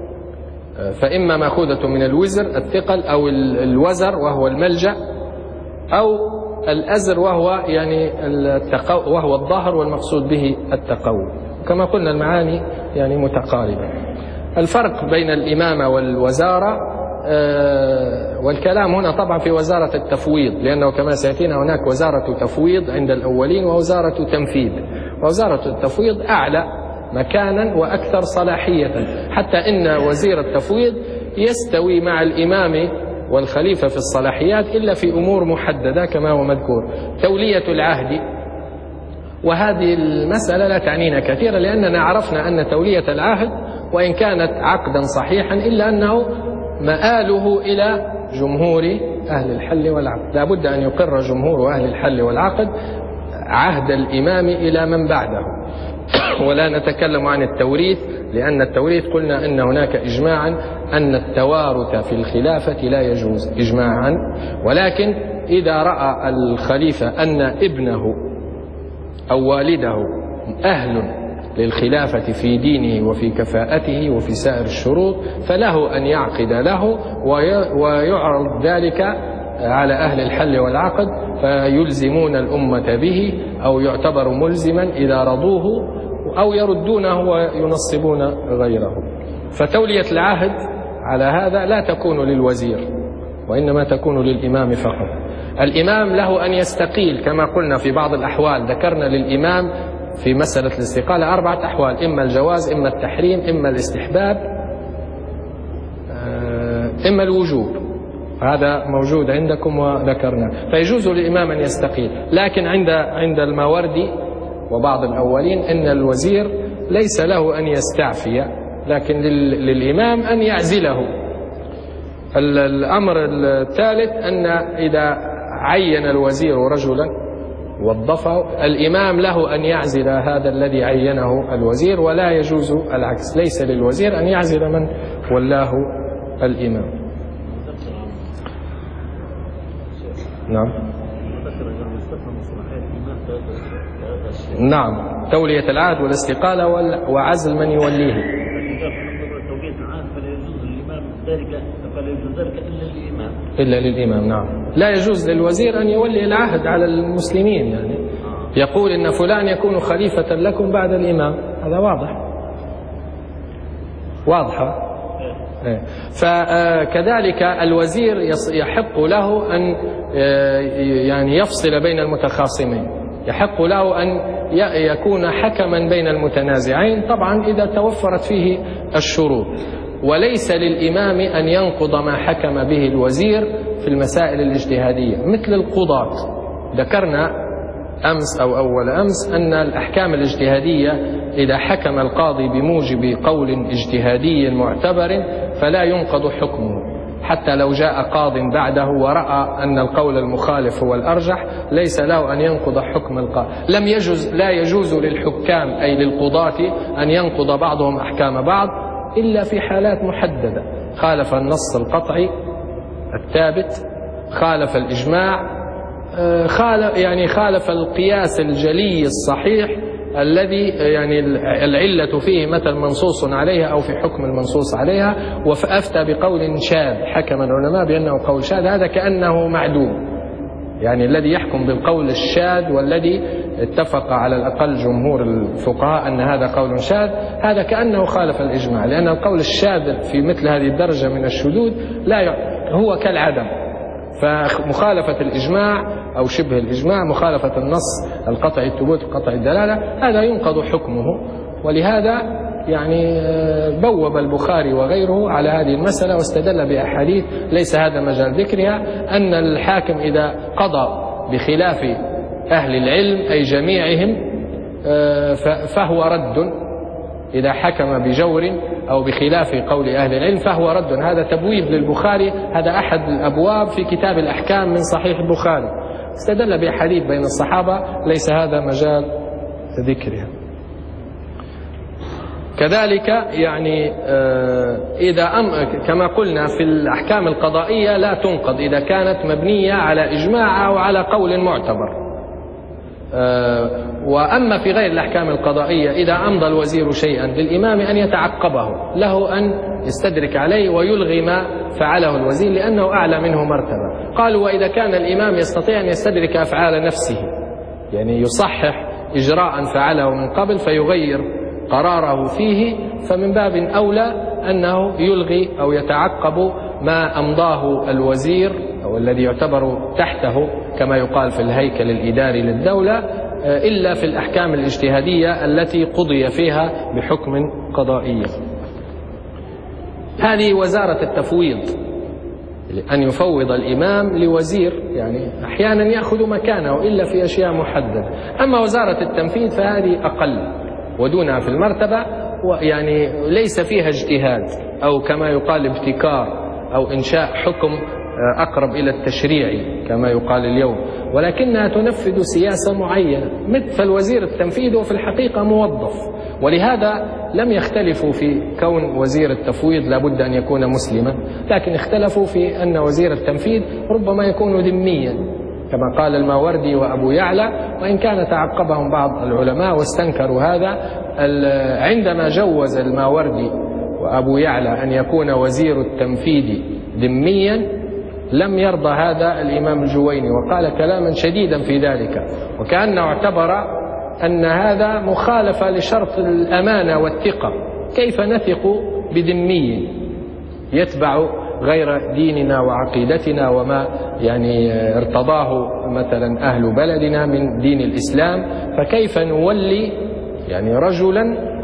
Speaker 2: فإما مأخوذة من الوزر الثقل أو الوزر وهو الملجأ، أو الأزر وهو يعني التقو وهو الظهر والمقصود به التقوي. كما قلنا المعاني يعني متقاربة. الفرق بين الإمامة والوزارة، والكلام هنا طبعا في وزارة التفويض، لأنه كما سيأتينا هناك وزارة تفويض عند الأولين ووزارة تنفيذ. ووزارة التفويض أعلى مكانا وأكثر صلاحية، حتى إن وزير التفويض يستوي مع الإمام والخليفة في الصلاحيات إلا في أمور محددة كما هو مذكور. تولية العهد، وهذه المسألة لا تعنينا كثيرا، لأننا عرفنا أن تولية العهد وإن كانت عقدا صحيحا إلا أنه مآله إلى جمهور أهل الحل والعقد. لا بد أن يقر جمهور أهل الحل والعقد عهد الإمام إلى من بعده. ولا نتكلم عن التوريث، لأن التوريث قلنا أن هناك إجماعا أن التوارث في الخلافة لا يجوز إجماعا، ولكن إذا رأى الخليفة أن ابنه أو والده أهل للخلافة في دينه وفي كفاءته وفي سائر الشروط فله أن يعقد له ويعرض ذلك على أهل الحل والعقد فيلزمون الأمة به، أو يعتبر ملزما إذا رضوه، أو يردونه وينصبون غيره. فتولية العهد على هذا لا تكون للوزير، وإنما تكون للإمام فقط. الإمام له أن يستقيل كما قلنا في بعض الأحوال، ذكرنا للإمام في مسألة الاستقالة أربعة أحوال: إما الجواز، إما التحريم، إما الاستحباب، إما الوجوب. هذا موجود عندكم وذكرنا. فيجوز للإمام أن يستقيل، لكن عند عند الماوردي وبعض الأولين أن الوزير ليس له أن يستعفي، لكن للإمام أن يعزله. الأمر الثالث أن إذا عين الوزير رجلا وظفه، الإمام له أن يعزل هذا الذي عينه الوزير، ولا يجوز العكس. ليس للوزير أن يعزل من ولاه الإمام. نعم نعم تولية العهد والاستقالة وعزل من يوليه. إلا للإمام. نعم، لا يجوز للوزير أن يولي العهد على المسلمين، يعني يقول إن فلان يكون خليفة لكم بعد الإمام. هذا واضح واضحة. فكذلك الوزير يحق له أن يعني يفصل بين المتخاصمين، يحق له أن يكون حكما بين المتنازعين، طبعا إذا توفرت فيه الشروط. وليس للإمام أن ينقض ما حكم به الوزير في المسائل الاجتهادية مثل القضاة. ذكرنا أمس أو أول أمس أن الأحكام الاجتهادية إذا حكم القاضي بموجب قول اجتهادي معتبر فلا ينقض حكمه، حتى لو جاء قاض بعده ورأى أن القول المخالف هو الأرجح ليس له أن ينقض حكم القاضي. لم يجوز لا يجوز للحكام أي للقضاة أن ينقض بعضهم أحكام بعض إلا في حالات محددة: خالف النص القطعي الثابت، خالف الإجماع، خالف يعني خالف القياس الجلي الصحيح الذي يعني العلة فيه مثل منصوص عليها أو في حكم المنصوص عليها، وأفتى بقول شاذ حكم العلماء بأنه قول شاذ، هذا كأنه معدوم. يعني الذي يحكم بالقول الشاذ والذي اتفق على الأقل جمهور الفقهاء أن هذا قول شاذ، هذا كأنه خالف الإجماع، لأن القول الشاذ في مثل هذه الدرجة من الشذوذ لا ي... هو كالعدم. فمخالفة الإجماع أو شبه الإجماع، مخالفة النص القطعي الثبوت القطعي الدلالة، هذا ينقض حكمه. ولهذا يعني بوب البخاري وغيره على هذه المسألة واستدل بأحاديث ليس هذا مجال ذكرها، أن الحاكم إذا قضى بخلاف أهل العلم أي جميعهم فهو رد، إذا حكم بجور أو بخلاف قول أهل العلم فهو رد. هذا تبويب للبخاري، هذا أحد الأبواب في كتاب الأحكام من صحيح البخاري، استدل بأحاديث بين الصحابة ليس هذا مجال ذكرها. كذلك يعني إذا أم كما قلنا في الأحكام القضائية لا تنقض إذا كانت مبنية على إجماع أو على قول معتبر. وأما في غير الأحكام القضائية إذا أمضى الوزير شيئا للإمام أن يتعقبه، له أن يستدرك عليه ويلغي ما فعله الوزير لأنه أعلى منه مرتبة. قالوا وإذا كان الإمام يستطيع أن يستدرك أفعال نفسه، يعني يصحح إجراء فعله من قبل فيغير قراره فيه، فمن باب أولى أنه يلغي أو يتعقب ما أمضاه الوزير أو الذي يعتبر تحته كما يقال في الهيكل الإداري للدولة، إلا في الأحكام الاجتهادية التي قضي فيها بحكم قضائي. هذه وزارة التفويض، أن يفوض الإمام لوزير، يعني أحيانا يأخذ مكانه إلا في أشياء محددة. أما وزارة التنفيذ فهذه أقل ودونها في المرتبة، ويعني ليس فيها اجتهاد أو كما يقال ابتكار أو إنشاء حكم أقرب إلى التشريعي كما يقال اليوم، ولكنها تنفذ سياسة معينة مثل وزير التنفيذ، وفي الحقيقة موظف. ولهذا لم يختلفوا في كون وزير التفويض لابد أن يكون مسلما، لكن اختلفوا في أن وزير التنفيذ ربما يكون ذميا كما قال الماوردي وأبو يعلى، وإن كان تعقبهم بعض العلماء واستنكروا هذا. عندما جوز الماوردي وأبو يعلى أن يكون وزير التنفيذ ذميا لم يرضى هذا الإمام الجويني، وقال كلاما شديدا في ذلك، وكأنه اعتبر أن هذا مخالفة لشرط الأمانة والثقة. كيف نثق بذمي يتبع غير ديننا وعقيدتنا وما يعني ارتضاه مثلا أهل بلدنا من دين الإسلام؟ فكيف نولي يعني رجلا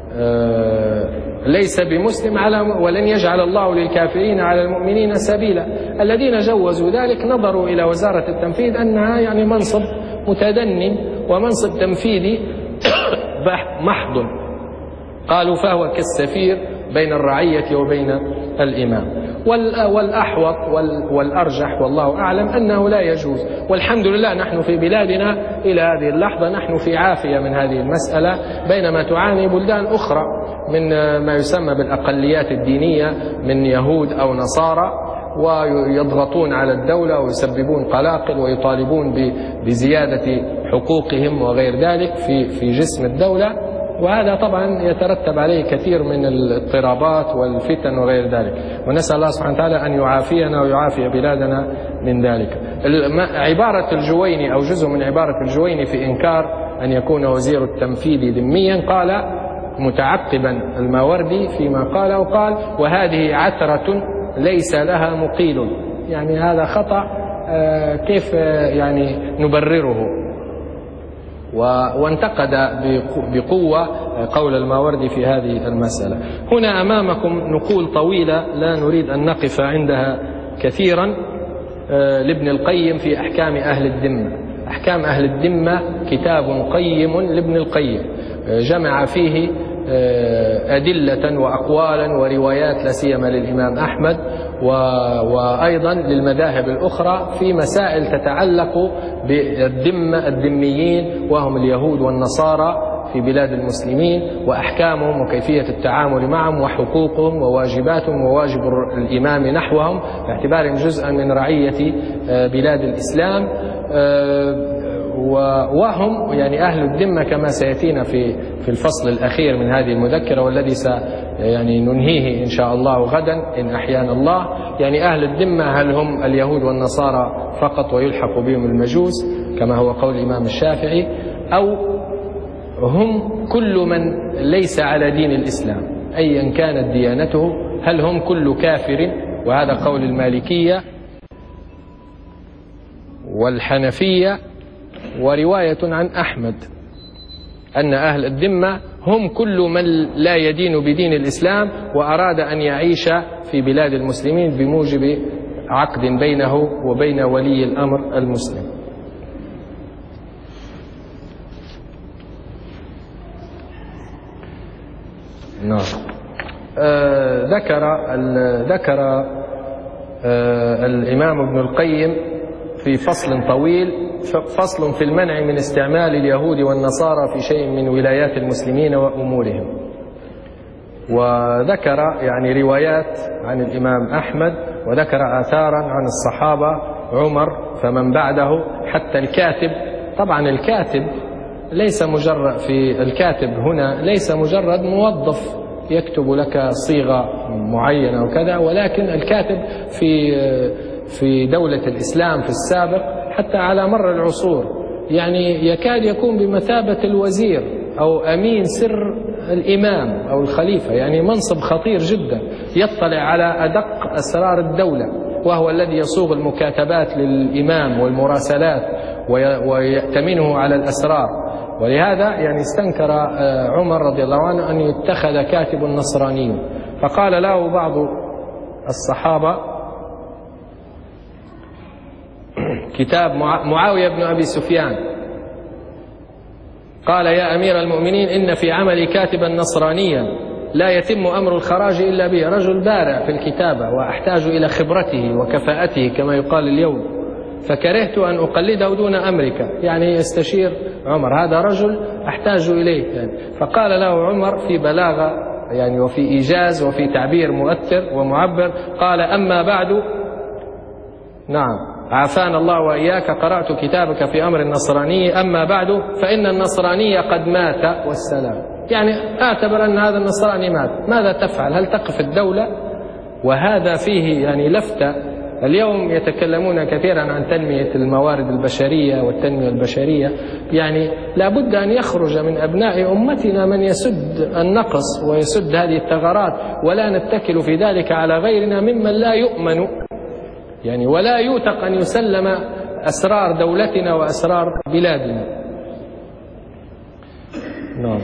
Speaker 2: ليس بمسلم على ولن يجعل الله للكافرين على المؤمنين سبيلا؟ الذين جوزوا ذلك نظروا إلى وزارة التنفيذ أنها يعني منصب متدن ومنصب تنفيذي محض، قالوا فهو كالسفير بين الرعية وبين الإمام. والأحوط والأرجح والله أعلم أنه لا يجوز، والحمد لله نحن في بلادنا إلى هذه اللحظة نحن في عافية من هذه المسألة، بينما تعاني بلدان أخرى من ما يسمى بالأقليات الدينية من يهود أو نصارى، ويضغطون على الدولة ويسببون قلاقل ويطالبون بزيادة حقوقهم وغير ذلك في في جسم الدولة، وهذا طبعا يترتب عليه كثير من الاضطرابات والفتن وغير ذلك، ونسأل الله سبحانه وتعالى أن يعافينا ويعافي بلادنا من ذلك. عبارة الجويني أو جزء من عبارة الجويني في إنكار أن يكون وزير التنفيذ ذميا، قال متعقبا الماوردي فيما قال، وقال وهذه عثرة ليس لها مقيل، يعني هذا خطأ كيف يعني نبرره؟ وانتقد بقوة قول الماوردي في هذه المسألة. هنا أمامكم نقول طويلة لا نريد أن نقف عندها كثيرا لابن القيم في أحكام أهل الذمة. أحكام أهل الذمة كتاب قيم لابن القيم، جمع فيه أدلة وأقوالا وروايات لا سيما للإمام أحمد وأيضا للمذاهب الأخرى في مسائل تتعلق بالذمة الذميين وهم اليهود والنصارى في بلاد المسلمين، وأحكامهم وكيفية التعامل معهم وحقوقهم وواجباتهم وواجب الإمام نحوهم باعتبارهم جزءا من رعية بلاد الإسلام. وهم يعني أهل الذمة كما سيأتينا في في الفصل الأخير من هذه المذكرة، والذي س يعني ننهيه إن شاء الله غدا إن أحيانا الله. يعني أهل الذمة هل هم اليهود والنصارى فقط ويلحق بهم المجوس كما هو قول الإمام الشافعي، أو هم كل من ليس على دين الإسلام أيا كانت ديانته؟ هل هم كل كافر؟ وهذا قول المالكية والحنفية، ورواية عن أحمد أن أهل الذمة هم كل من لا يدين بدين الإسلام وأراد أن يعيش في بلاد المسلمين بموجب عقد بينه وبين ولي الأمر المسلم. نعم. آه ذكر ذكر آه الإمام ابن القيم في فصل طويل، فصل في المنع من استعمال اليهود والنصارى في شيء من ولايات المسلمين وأمورهم، وذكر يعني روايات عن الإمام أحمد، وذكر آثارا عن الصحابة عمر فمن بعده حتى الكاتب. طبعا الكاتب ليس مجرد في الكاتب هنا ليس مجرد موظف يكتب لك صيغة معينة وكذا، ولكن الكاتب في في دولة الإسلام في السابق حتى على مر العصور يعني يكاد يكون بمثابة الوزير أو أمين سر الإمام أو الخليفة، يعني منصب خطير جدا، يطلع على أدق أسرار الدولة، وهو الذي يصوغ المكاتبات للإمام والمراسلات ويأتمنه على الأسرار. ولهذا يعني استنكر عمر رضي الله عنه أن يتخذ كاتب نصراني، فقال له بعض الصحابة كتاب معاوية بن أبي سفيان، قال يا أمير المؤمنين إن في عملي كاتبا نصرانيا لا يتم أمر الخراج إلا به، رجل بارع في الكتابة وأحتاج إلى خبرته وكفاءته كما يقال اليوم، فكرهت أن أقلده دون أمرك، يعني يستشير عمر، هذا رجل أحتاج إليه يعني. فقال له عمر في بلاغة يعني وفي إيجاز وفي تعبير مؤثر ومعبر، قال: أما بعد، نعم عافانا الله وإياك، قرأت كتابك في أمر النصراني، أما بعد فإن النصراني قد مات والسلام. يعني اعتبر أن هذا النصراني مات، ماذا تفعل؟ هل تقف الدولة؟ وهذا فيه يعني لفتة. اليوم يتكلمون كثيرا عن تنمية الموارد البشرية والتنمية البشرية، يعني لابد أن يخرج من أبناء أمتنا من يسد النقص ويسد هذه الثغرات، ولا نتكل في ذلك على غيرنا ممن لا يؤمن يعني ولا يوثق أن يسلم أسرار دولتنا وأسرار بلادنا. نعم.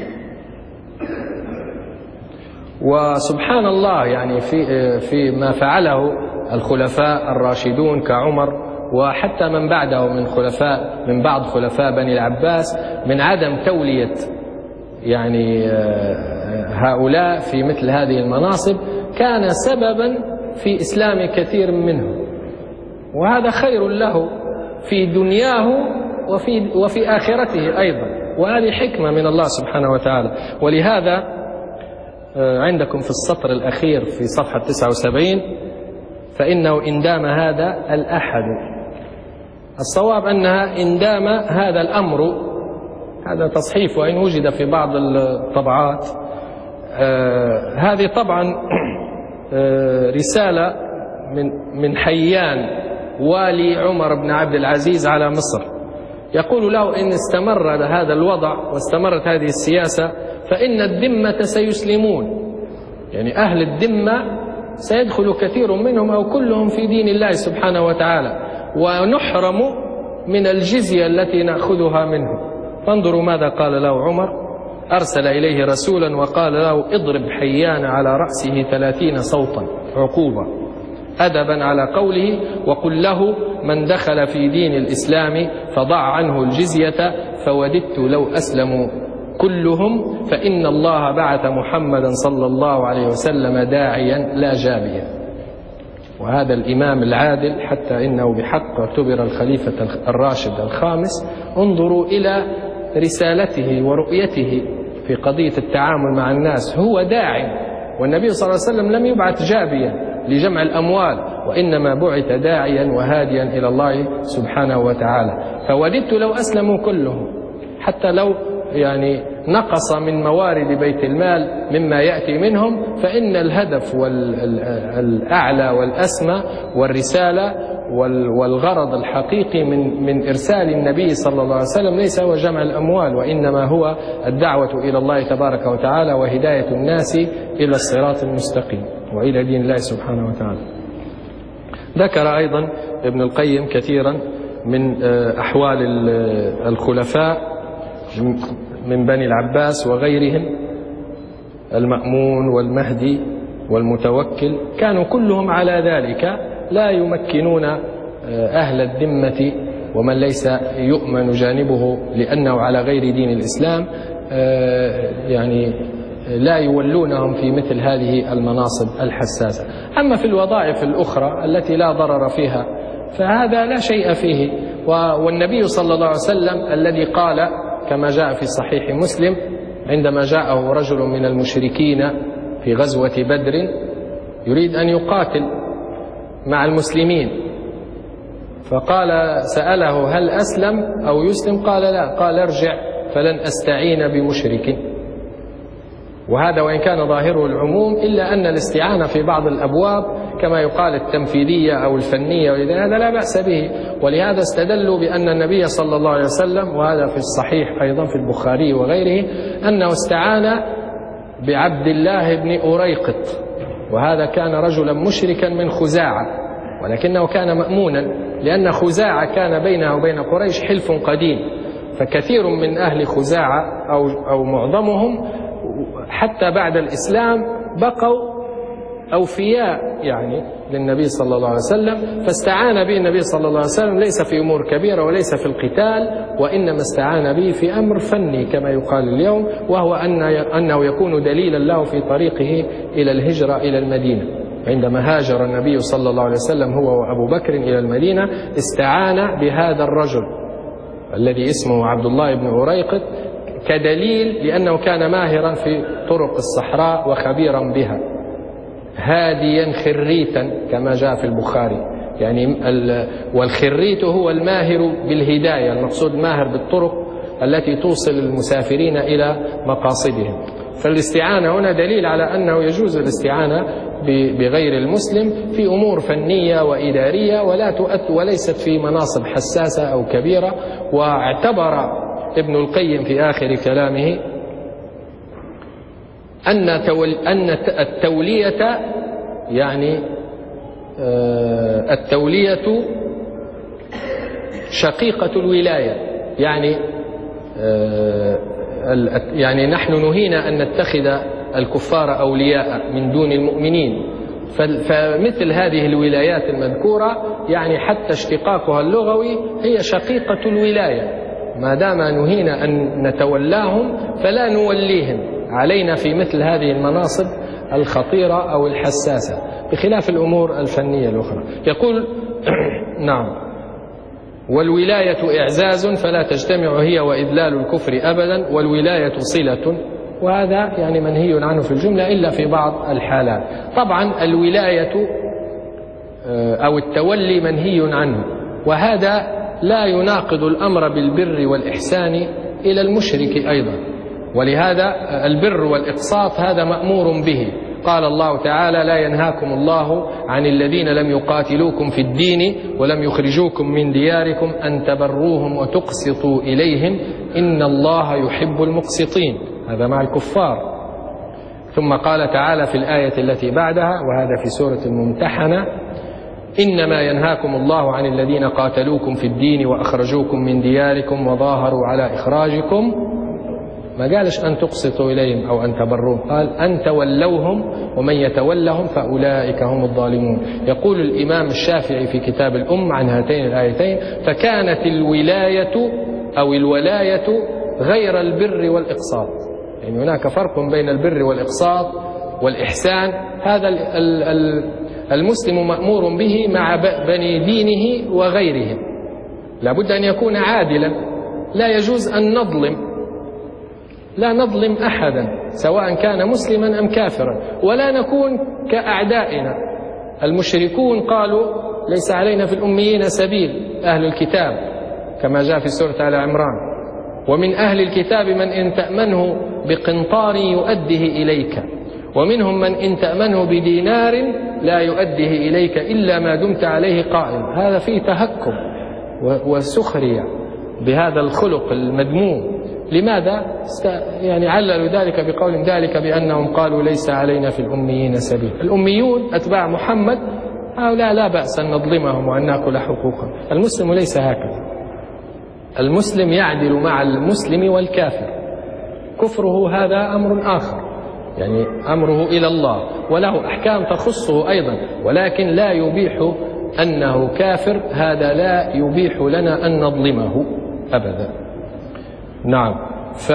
Speaker 2: وسبحان الله يعني في في ما فعله الخلفاء الراشدون كعمر، وحتى من بعده من خلفاء من بعض خلفاء بني العباس، من عدم تولية يعني هؤلاء في مثل هذه المناصب، كان سببا في إسلام كثير منهم، وهذا خير له في دنياه وفي وفي آخرته أيضا، وهذه حكمة من الله سبحانه وتعالى. ولهذا عندكم في السطر الأخير في صفحة تسعة وسبعين: فإنه إن دام هذا الأحد. الصواب أنها إن دام هذا الأمر، هذا تصحيف وإن وجد في بعض الطبعات. آه هذه طبعا آه رسالة من من حيان والي عمر بن عبد العزيز على مصر، يقول له: إن استمر هذا الوضع واستمرت هذه السياسة فإن الذمة سيسلمون، يعني أهل الذمة سيدخل كثير منهم أو كلهم في دين الله سبحانه وتعالى، ونحرم من الجزية التي نأخذها منهم. فانظروا ماذا قال له عمر: أرسل إليه رسولا وقال له: اضرب حيان على رأسه ثلاثين صوتا عقوبة أدبا على قوله، وقل له: من دخل في دين الإسلام فضع عنه الجزية، فوددت لو أسلموا كلهم، فإن الله بعث محمدا صلى الله عليه وسلم داعيا لا جابيا. وهذا الإمام العادل حتى إنه بحق اعتبر الخليفة الراشد الخامس. انظروا إلى رسالته ورؤيته في قضية التعامل مع الناس، هو داعي، والنبي صلى الله عليه وسلم لم يبعث جابيا لجمع الأموال، وإنما بعث داعيا وهاديا إلى الله سبحانه وتعالى. فوددت لو أسلموا كلهم، حتى لو يعني نقص من موارد بيت المال مما يأتي منهم، فإن الهدف والأعلى والأسمى والرسالة والغرض الحقيقي من من إرسال النبي صلى الله عليه وسلم ليس هو جمع الأموال، وإنما هو الدعوة إلى الله تبارك وتعالى وهداية الناس إلى الصراط المستقيم وإلى دين الله سبحانه وتعالى. ذكر أيضا ابن القيم كثيرا من أحوال الخلفاء من بني العباس وغيرهم، المأمون والمهدي والمتوكل، كانوا كلهم على ذلك لا يمكنون أهل الذمة ومن ليس يؤمن جانبه لأنه على غير دين الإسلام، يعني لا يولونهم في مثل هذه المناصب الحساسة. أما في الوظائف الأخرى التي لا ضرر فيها فهذا لا شيء فيه. والنبي صلى الله عليه وسلم الذي قال كما جاء في صحيح مسلم عندما جاءه رجل من المشركين في غزوة بدر يريد أن يقاتل مع المسلمين، فقال سأله: هل أسلم أو يسلم؟ قال: لا. قال: ارجع فلن أستعين بمشرك. وهذا وإن كان ظاهره العموم، إلا أن الاستعانة في بعض الأبواب كما يقال التنفيذية أو الفنية هذا لا بأس به. ولهذا استدلوا بأن النبي صلى الله عليه وسلم، وهذا في الصحيح أيضا في البخاري وغيره، أنه استعان بعبد الله بن أريقط، وهذا كان رجلا مشركا من خزاعة، ولكنه كان مأمونا لأن خزاعة كان بينه وبين قريش حلف قديم، فكثير من أهل خزاعة أو, أو معظمهم حتى بعد الإسلام بقوا أوفياء يعني للنبي صلى الله عليه وسلم، فاستعان به النبي صلى الله عليه وسلم ليس في أمور كبيرة وليس في القتال، وإنما استعان به في أمر فني كما يقال اليوم، وهو أن أنه يكون دليلا له في طريقه إلى الهجرة إلى المدينة. عندما هاجر النبي صلى الله عليه وسلم هو وأبو بكر إلى المدينة استعان بهذا الرجل الذي اسمه عبد الله بن أريقط كدليل، لأنه كان ماهرا في طرق الصحراء وخبيرا بها، هاديا خريتا كما جاء في البخاري. يعني والخريت هو الماهر بالهداية، المقصود ماهر بالطرق التي توصل المسافرين إلى مقاصدهم. فالاستعانة هنا دليل على أنه يجوز الاستعانة بغير المسلم في أمور فنية وإدارية ولا تؤثر وليست في مناصب حساسة أو كبيرة. واعتبر ابن القيم في آخر كلامه أن أن التولية يعني التولية شقيقة الولاية، يعني يعني نحن نهينا أن نتخذ الكفار أولياء من دون المؤمنين، فمثل هذه الولايات المذكورة يعني حتى اشتقاقها اللغوي هي شقيقة الولاية، ما دام نهينا أن نتولاهم فلا نوليهم، علينا في مثل هذه المناصب الخطيرة أو الحساسة بخلاف الأمور الفنية الأخرى. يقول نعم: والولاية إعزاز فلا تجتمع هي وإذلال الكفر أبدا، والولاية صلة، وهذا يعني منهي عنه في الجملة إلا في بعض الحالات. طبعا الولاية أو التولي منهي عنه، وهذا لا يناقض الأمر بالبر والإحسان إلى المشرك أيضا، ولهذا البر والإقساط هذا مأمور به. قال الله تعالى: لا ينهاكم الله عن الذين لم يقاتلوكم في الدين ولم يخرجوكم من دياركم أن تبروهم وتقسطوا إليهم إن الله يحب المقسطين، هذا مع الكفار. ثم قال تعالى في الآية التي بعدها، وهذا في سورة الممتحنة: إنما ينهاكم الله عن الذين قاتلوكم في الدين وأخرجوكم من دياركم وظاهروا على إخراجكم. ما قالش أن تقسطوا إليهم أو أن تبروهم، قال أن تولوهم، ومن يتولهم فأولئك هم الظالمون. يقول الإمام الشافعي في كتاب الأم عن هاتين الآيتين: فكانت الولاية أو الولاية غير البر والإقساط، يعني هناك فرق بين البر والإقساط والإحسان. هذا المسلم مأمور به مع بني دينه وغيرهم، لابد أن يكون عادلا، لا يجوز أن نظلم، لا نظلم أحدا سواء كان مسلما أم كافرا، ولا نكون كأعدائنا المشركون. قالوا: ليس علينا في الأميين سبيل، أهل الكتاب، كما جاء في سورة آل عمران: ومن أهل الكتاب من إن تأمنه بقنطار يؤديه إليك، ومنهم من إن تأمنه بدينار لا يؤديه إليك إلا ما دمت عليه قائم. هذا فيه تهكم وسخرية بهذا الخلق المذموم. لماذا؟ يعني عللوا ذلك بقول ذلك بأنهم قالوا: ليس علينا في الأميين سبيل. الأميون أتباع محمد هؤلاء لا بأس أن نظلمهم وأن نأكل حقوقهم. المسلم ليس هكذا، المسلم يعدل مع المسلم والكافر، كفره هذا أمر آخر، يعني أمره إلى الله وله أحكام تخصه أيضا، ولكن لا يبيح أنه كافر، هذا لا يبيح لنا أن نظلمه أبدا. نعم. ف...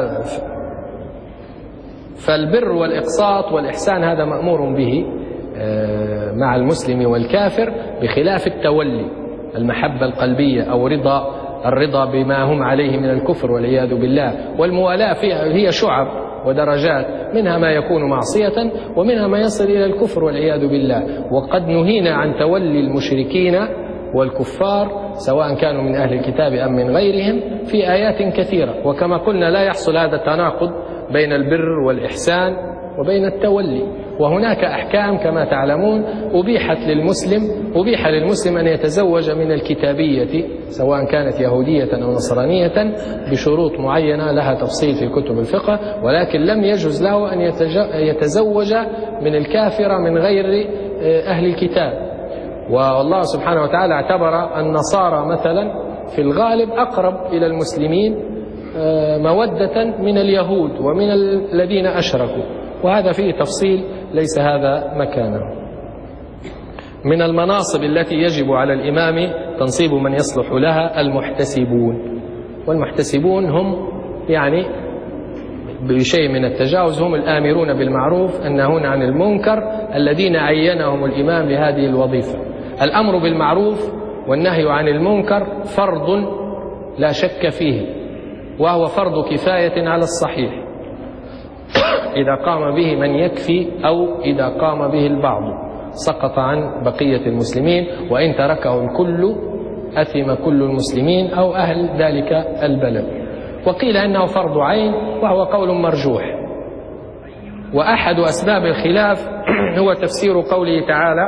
Speaker 2: فالبر والإقساط والإحسان هذا مأمور به مع المسلم والكافر، بخلاف التولي، المحبة القلبية أو رضا الرضا بما هم عليه من الكفر والعياذ بالله. والموالاة فيها هي شعب ودرجات، منها ما يكون معصية ومنها ما يصل إلى الكفر والعياذ بالله. وقد نهينا عن تولي المشركين والكفار سواء كانوا من أهل الكتاب أم من غيرهم في آيات كثيرة. وكما قلنا لا يحصل هذا التناقض بين البر والإحسان وبين التولي. وهناك أحكام كما تعلمون أبيحت للمسلم أبيح للمسلم أن يتزوج من الكتابية سواء كانت يهودية أو نصرانية بشروط معينة لها تفصيل في كتب الفقه، ولكن لم يجوز له أن يتزوج من الكافرة من غير أهل الكتاب. والله سبحانه وتعالى اعتبر النصارى مثلا في الغالب أقرب إلى المسلمين مودة من اليهود ومن الذين أشركوا، وهذا فيه تفصيل ليس هذا مكانه. من المناصب التي يجب على الإمام تنصيب من يصلح لها المحتسبون، والمحتسبون هم يعني بشيء من التجاوز هم الآمرون بالمعروف الناهون عن المنكر الذين عينهم الإمام لهذه الوظيفة. الأمر بالمعروف والنهي عن المنكر فرض لا شك فيه، وهو فرض كفاية على الصحيح إذا قام به من يكفي أو إذا قام به البعض سقط عن بقية المسلمين، وإن تركه الكل أثم كل المسلمين أو أهل ذلك البلد. وقيل أنه فرض عين، وهو قول مرجوح. وأحد أسباب الخلاف هو تفسير قوله تعالى: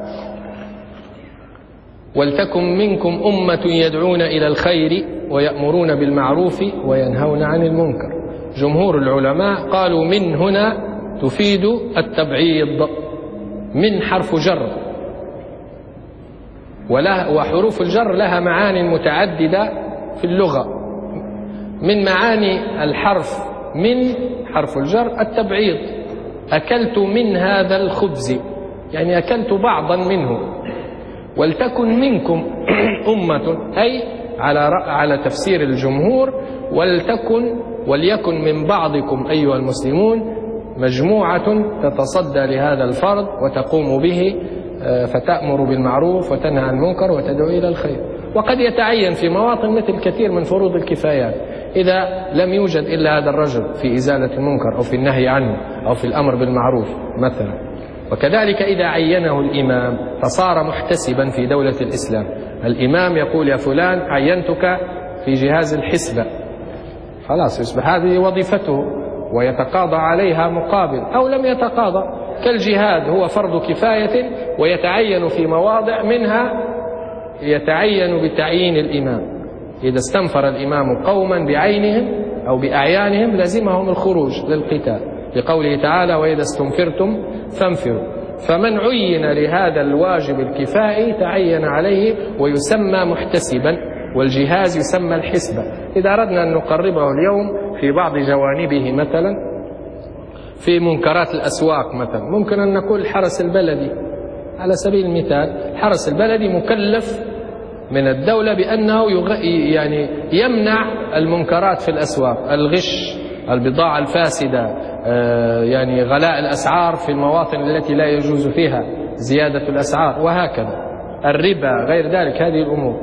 Speaker 2: ولتكن منكم أمة يدعون إلى الخير ويأمرون بالمعروف وينهون عن المنكر. جمهور العلماء قالوا من هنا تفيد التبعيض، من حرف جر، وحروف الجر لها معان متعددة في اللغة. من معاني الحرف من حرف الجر التبعيض، أكلت من هذا الخبز، يعني أكلت بعضا منه. ولتكن منكم أمة، أي على على تفسير الجمهور ولتكن وليكن من بعضكم أيها المسلمون مجموعة تتصدى لهذا الفرض وتقوم به، فتأمر بالمعروف وتنهى عن المنكر وتدعو إلى الخير. وقد يتعين في مواطن مثل كثير من فروض الكفايات إذا لم يوجد إلا هذا الرجل في إزالة المنكر أو في النهي عنه أو في الأمر بالمعروف مثلا. وكذلك إذا عينه الإمام فصار محتسبا في دولة الإسلام. الإمام يقول: يا فلان عينتك في جهاز الحسبة، خلاص يصبح هذه وظيفته ويتقاضى عليها مقابل، أو لم يتقاضى. كالجهاد هو فرض كفاية ويتعين في مواضع، منها يتعين بتعيين الإمام. إذا استنفر الإمام قوما بعينهم أو بأعيانهم لزمهم الخروج للقتال، لقوله تعالى: وإذا استنفرتم فانفروا. فمن عين لهذا الواجب الكفائي تعين عليه ويسمى محتسبا، والجهاز يسمى الحسبة. إذا أردنا أن نقربه اليوم في بعض جوانبه، مثلا في منكرات الأسواق مثلا، ممكن أن نقول الحرس البلدي على سبيل المثال. الحرس البلدي مكلف من الدولة بأنه يعني يمنع المنكرات في الأسواق، الغش، البضاعة الفاسدة، يعني غلاء الأسعار في المواطن التي لا يجوز فيها زيادة الأسعار، وهكذا الربا، غير ذلك هذه الأمور.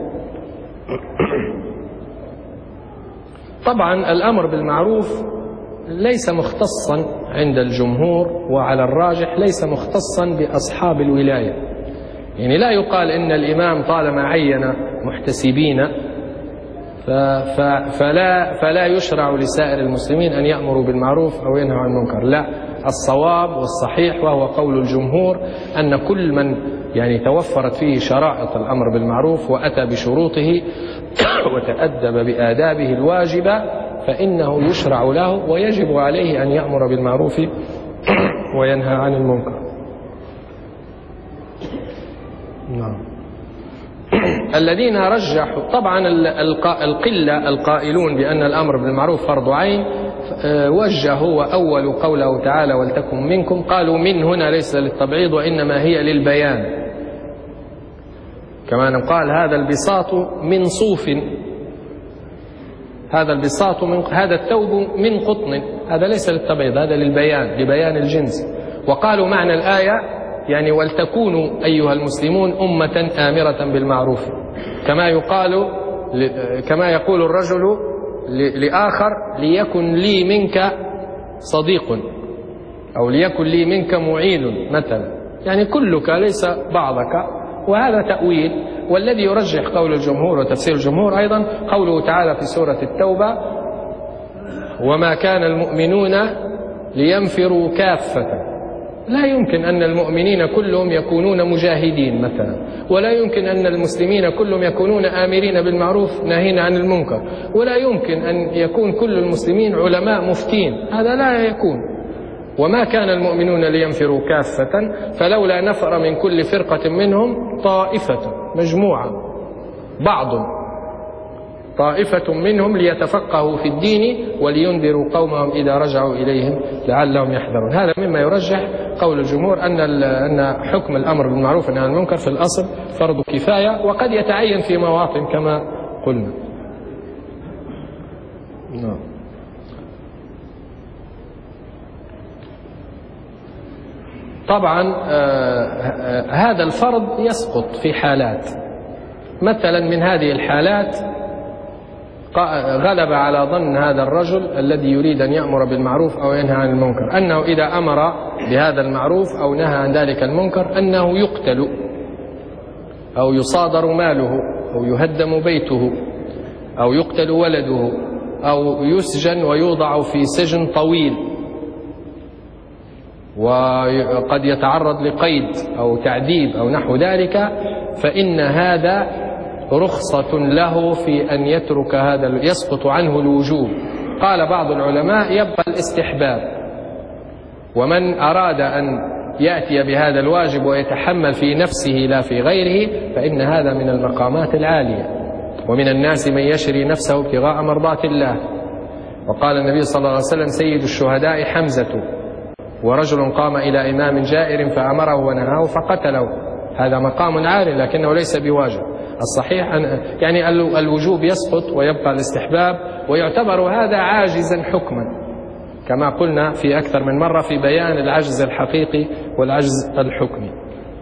Speaker 2: طبعا الأمر بالمعروف ليس مختصا عند الجمهور، وعلى الراجح ليس مختصا بأصحاب الولاية. يعني لا يقال إن الإمام طالما عين محتسبين فلا, فلا يشرع لسائر المسلمين أن يأمروا بالمعروف أو ينهوا عن المنكر. لا، الصواب والصحيح وهو قول الجمهور أن كل من يعني توفرت فيه شرائط الأمر بالمعروف وأتى بشروطه وتأدب بآدابه الواجبة فإنه يشرع له ويجب عليه أن يأمر بالمعروف وينهى عن المنكر. نعم. الذين رجحوا طبعا القلة القائلون بأن الأمر بالمعروف فرض عين وجهوا وأول قوله تعالى: ولتكن منكم، قالوا من هنا ليس للتبعيض وإنما هي للبيان. كما قال: هذا البساط من صوف، هذا البساط من هذا الثوب من قطن، هذا ليس للتبعيض، هذا للبيان، لبيان الجنس. وقالوا معنى الآية يعني ولتكونوا أيها المسلمون أمة آمرة بالمعروف، كما يقال كما يقول الرجل لآخر: ليكن لي منك صديق، أو ليكن لي منك معين مثلا، يعني كلك ليس بعضك. وهذا تأويل. والذي يرجح قول الجمهور وتفسير الجمهور أيضا قوله تعالى في سورة التوبة: وما كان المؤمنون لينفروا كافة. لا يمكن أن المؤمنين كلهم يكونون مجاهدين مثلا، ولا يمكن أن المسلمين كلهم يكونون آمرين بالمعروف ناهين عن المنكر، ولا يمكن أن يكون كل المسلمين علماء مفتين، هذا لا يكون. وما كان المؤمنون لينفروا كافة فلولا نفر من كل فرقة منهم طائفة، مجموعة، بعض طائفة منهم ليتفقهوا في الدين ولينذروا قومهم إذا رجعوا إليهم لعلهم يحذرون. هذا مما يرجح قول الجمهور أن أن حكم الأمر بالمعروف والنهي عن المنكر في الأصل فرض كفاية، وقد يتعين في مواطن كما قلنا. نعم. طبعا هذا الفرض يسقط في حالات، مثلا من هذه الحالات غلب على ظن هذا الرجل الذي يريد أن يأمر بالمعروف أو ينهى عن المنكر أنه إذا أمر بهذا المعروف أو نهى عن ذلك المنكر أنه يقتل أو يصادر ماله أو يهدم بيته أو يقتل ولده أو يسجن ويوضع في سجن طويل وقد يتعرض لقيد أو تعذيب أو نحو ذلك، فإن هذا رخصة له في أن يترك هذا، يسقط عنه الوجوب. قال بعض العلماء يبقى الاستحباب، ومن أراد أن يأتي بهذا الواجب ويتحمل في نفسه لا في غيره فإن هذا من المقامات العالية. ومن الناس من يشري نفسه ابتغاء مرضات الله. وقال النبي صلى الله عليه وسلم سيد الشهداء حمزة، ورجل قام إلى إمام جائر فأمره ونهاه فقتله. هذا مقام عالي لكنه ليس بواجب. الصحيح أن يعني الوجوب يسقط ويبقى الاستحباب، ويعتبر هذا عاجزا حكما كما قلنا في أكثر من مرة في بيان العجز الحقيقي والعجز الحكمي.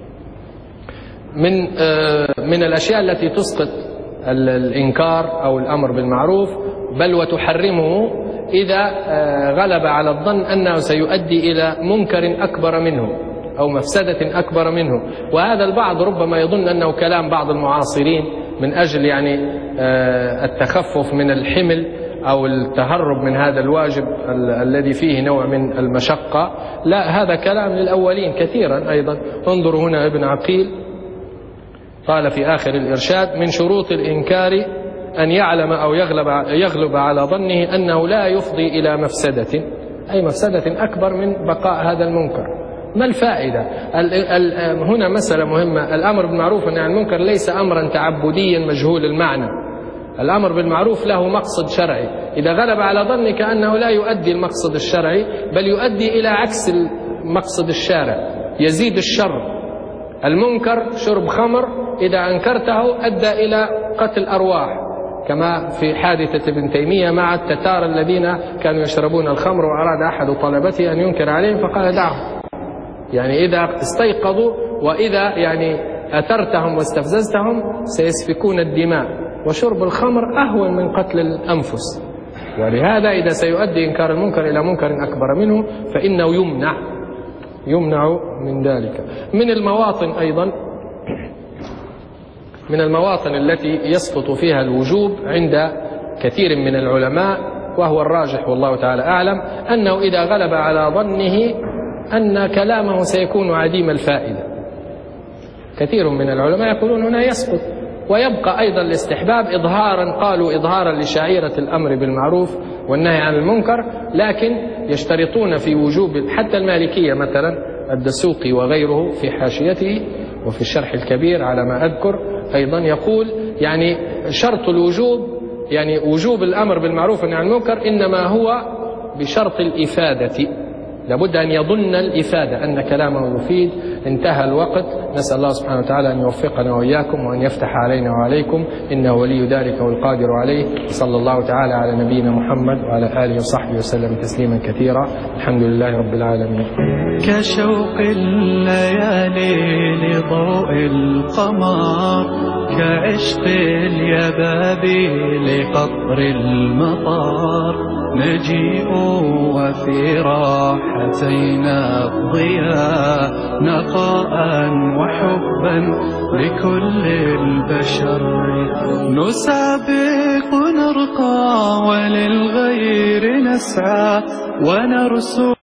Speaker 2: من من الأشياء التي تسقط الإنكار أو الأمر بالمعروف بل وتحرمه إذا غلب على الظن أنه سيؤدي إلى منكر أكبر منه أو مفسدة أكبر منه. وهذا البعض ربما يظن أنه كلام بعض المعاصرين من أجل يعني التخفف من الحمل أو التهرب من هذا الواجب الذي فيه نوع من المشقة. لا، هذا كلام للأولين كثيرا أيضا. انظروا هنا ابن عقيل قال في آخر الإرشاد من شروط الإنكار أن يعلم أو يغلب, يغلب على ظنه أنه لا يفضي إلى مفسدة، أي مفسدة أكبر من بقاء هذا المنكر. ما الفائدة؟ هنا مسألة مهمة. الأمر بالمعروف والنهي عن المنكر ليس أمرا تعبديا مجهول المعنى. الأمر بالمعروف له مقصد شرعي. إذا غلب على ظنك أنه لا يؤدي المقصد الشرعي بل يؤدي إلى عكس المقصد الشارع، يزيد الشر. المنكر شرب خمر إذا أنكرته أدى إلى قتل أرواح، كما في حادثة ابن تيمية مع التتار الذين كانوا يشربون الخمر، وأراد أحد طلبته أن ينكر عليهم فقال دعهم. يعني إذا استيقظوا وإذا يعني أثرتهم واستفززتهم سيسفكون الدماء، وشرب الخمر أهون من قتل الأنفس. ولهذا إذا سيؤدي إنكار المنكر إلى منكر أكبر منه فإنه يمنع يمنع من ذلك. من المواطن أيضا من المواطن التي يسقط فيها الوجوب عند كثير من العلماء، وهو الراجح والله تعالى أعلم، أنه إذا غلب على ظنه أن كلامه سيكون عديم الفائدة. كثير من العلماء يقولون هنا يسقط. ويبقى أيضا الاستحباب إظهارا، قالوا إظهارا لشعيرة الأمر بالمعروف والنهي عن المنكر، لكن يشترطون في وجوب، حتى المالكية مثلا الدسوقي وغيره في حاشيته وفي الشرح الكبير على ما أذكر أيضا يقول يعني شرط الوجوب، يعني وجوب الأمر بالمعروف والنهي عن المنكر إنما هو بشرط الإفادة، لابد أن يظن الإفادة أن كلامه يفيد. انتهى الوقت، نسأل الله سبحانه وتعالى أن يوفقنا وإياكم وأن يفتح علينا وعليكم، إنه ولي ذلك والقادر عليه. صلى الله تعالى على نبينا محمد وعلى آله وصحبه وسلم تسليما كثيرا. الحمد لله رب العالمين.
Speaker 1: كشوق الليالي لضوء القمر، كعشق اليبابي لقطر المطار، نجيء وفي راحتينا الضياء، نقاء وحبا لكل البشر، نسابق نرقى وللغير نسعى ونرسو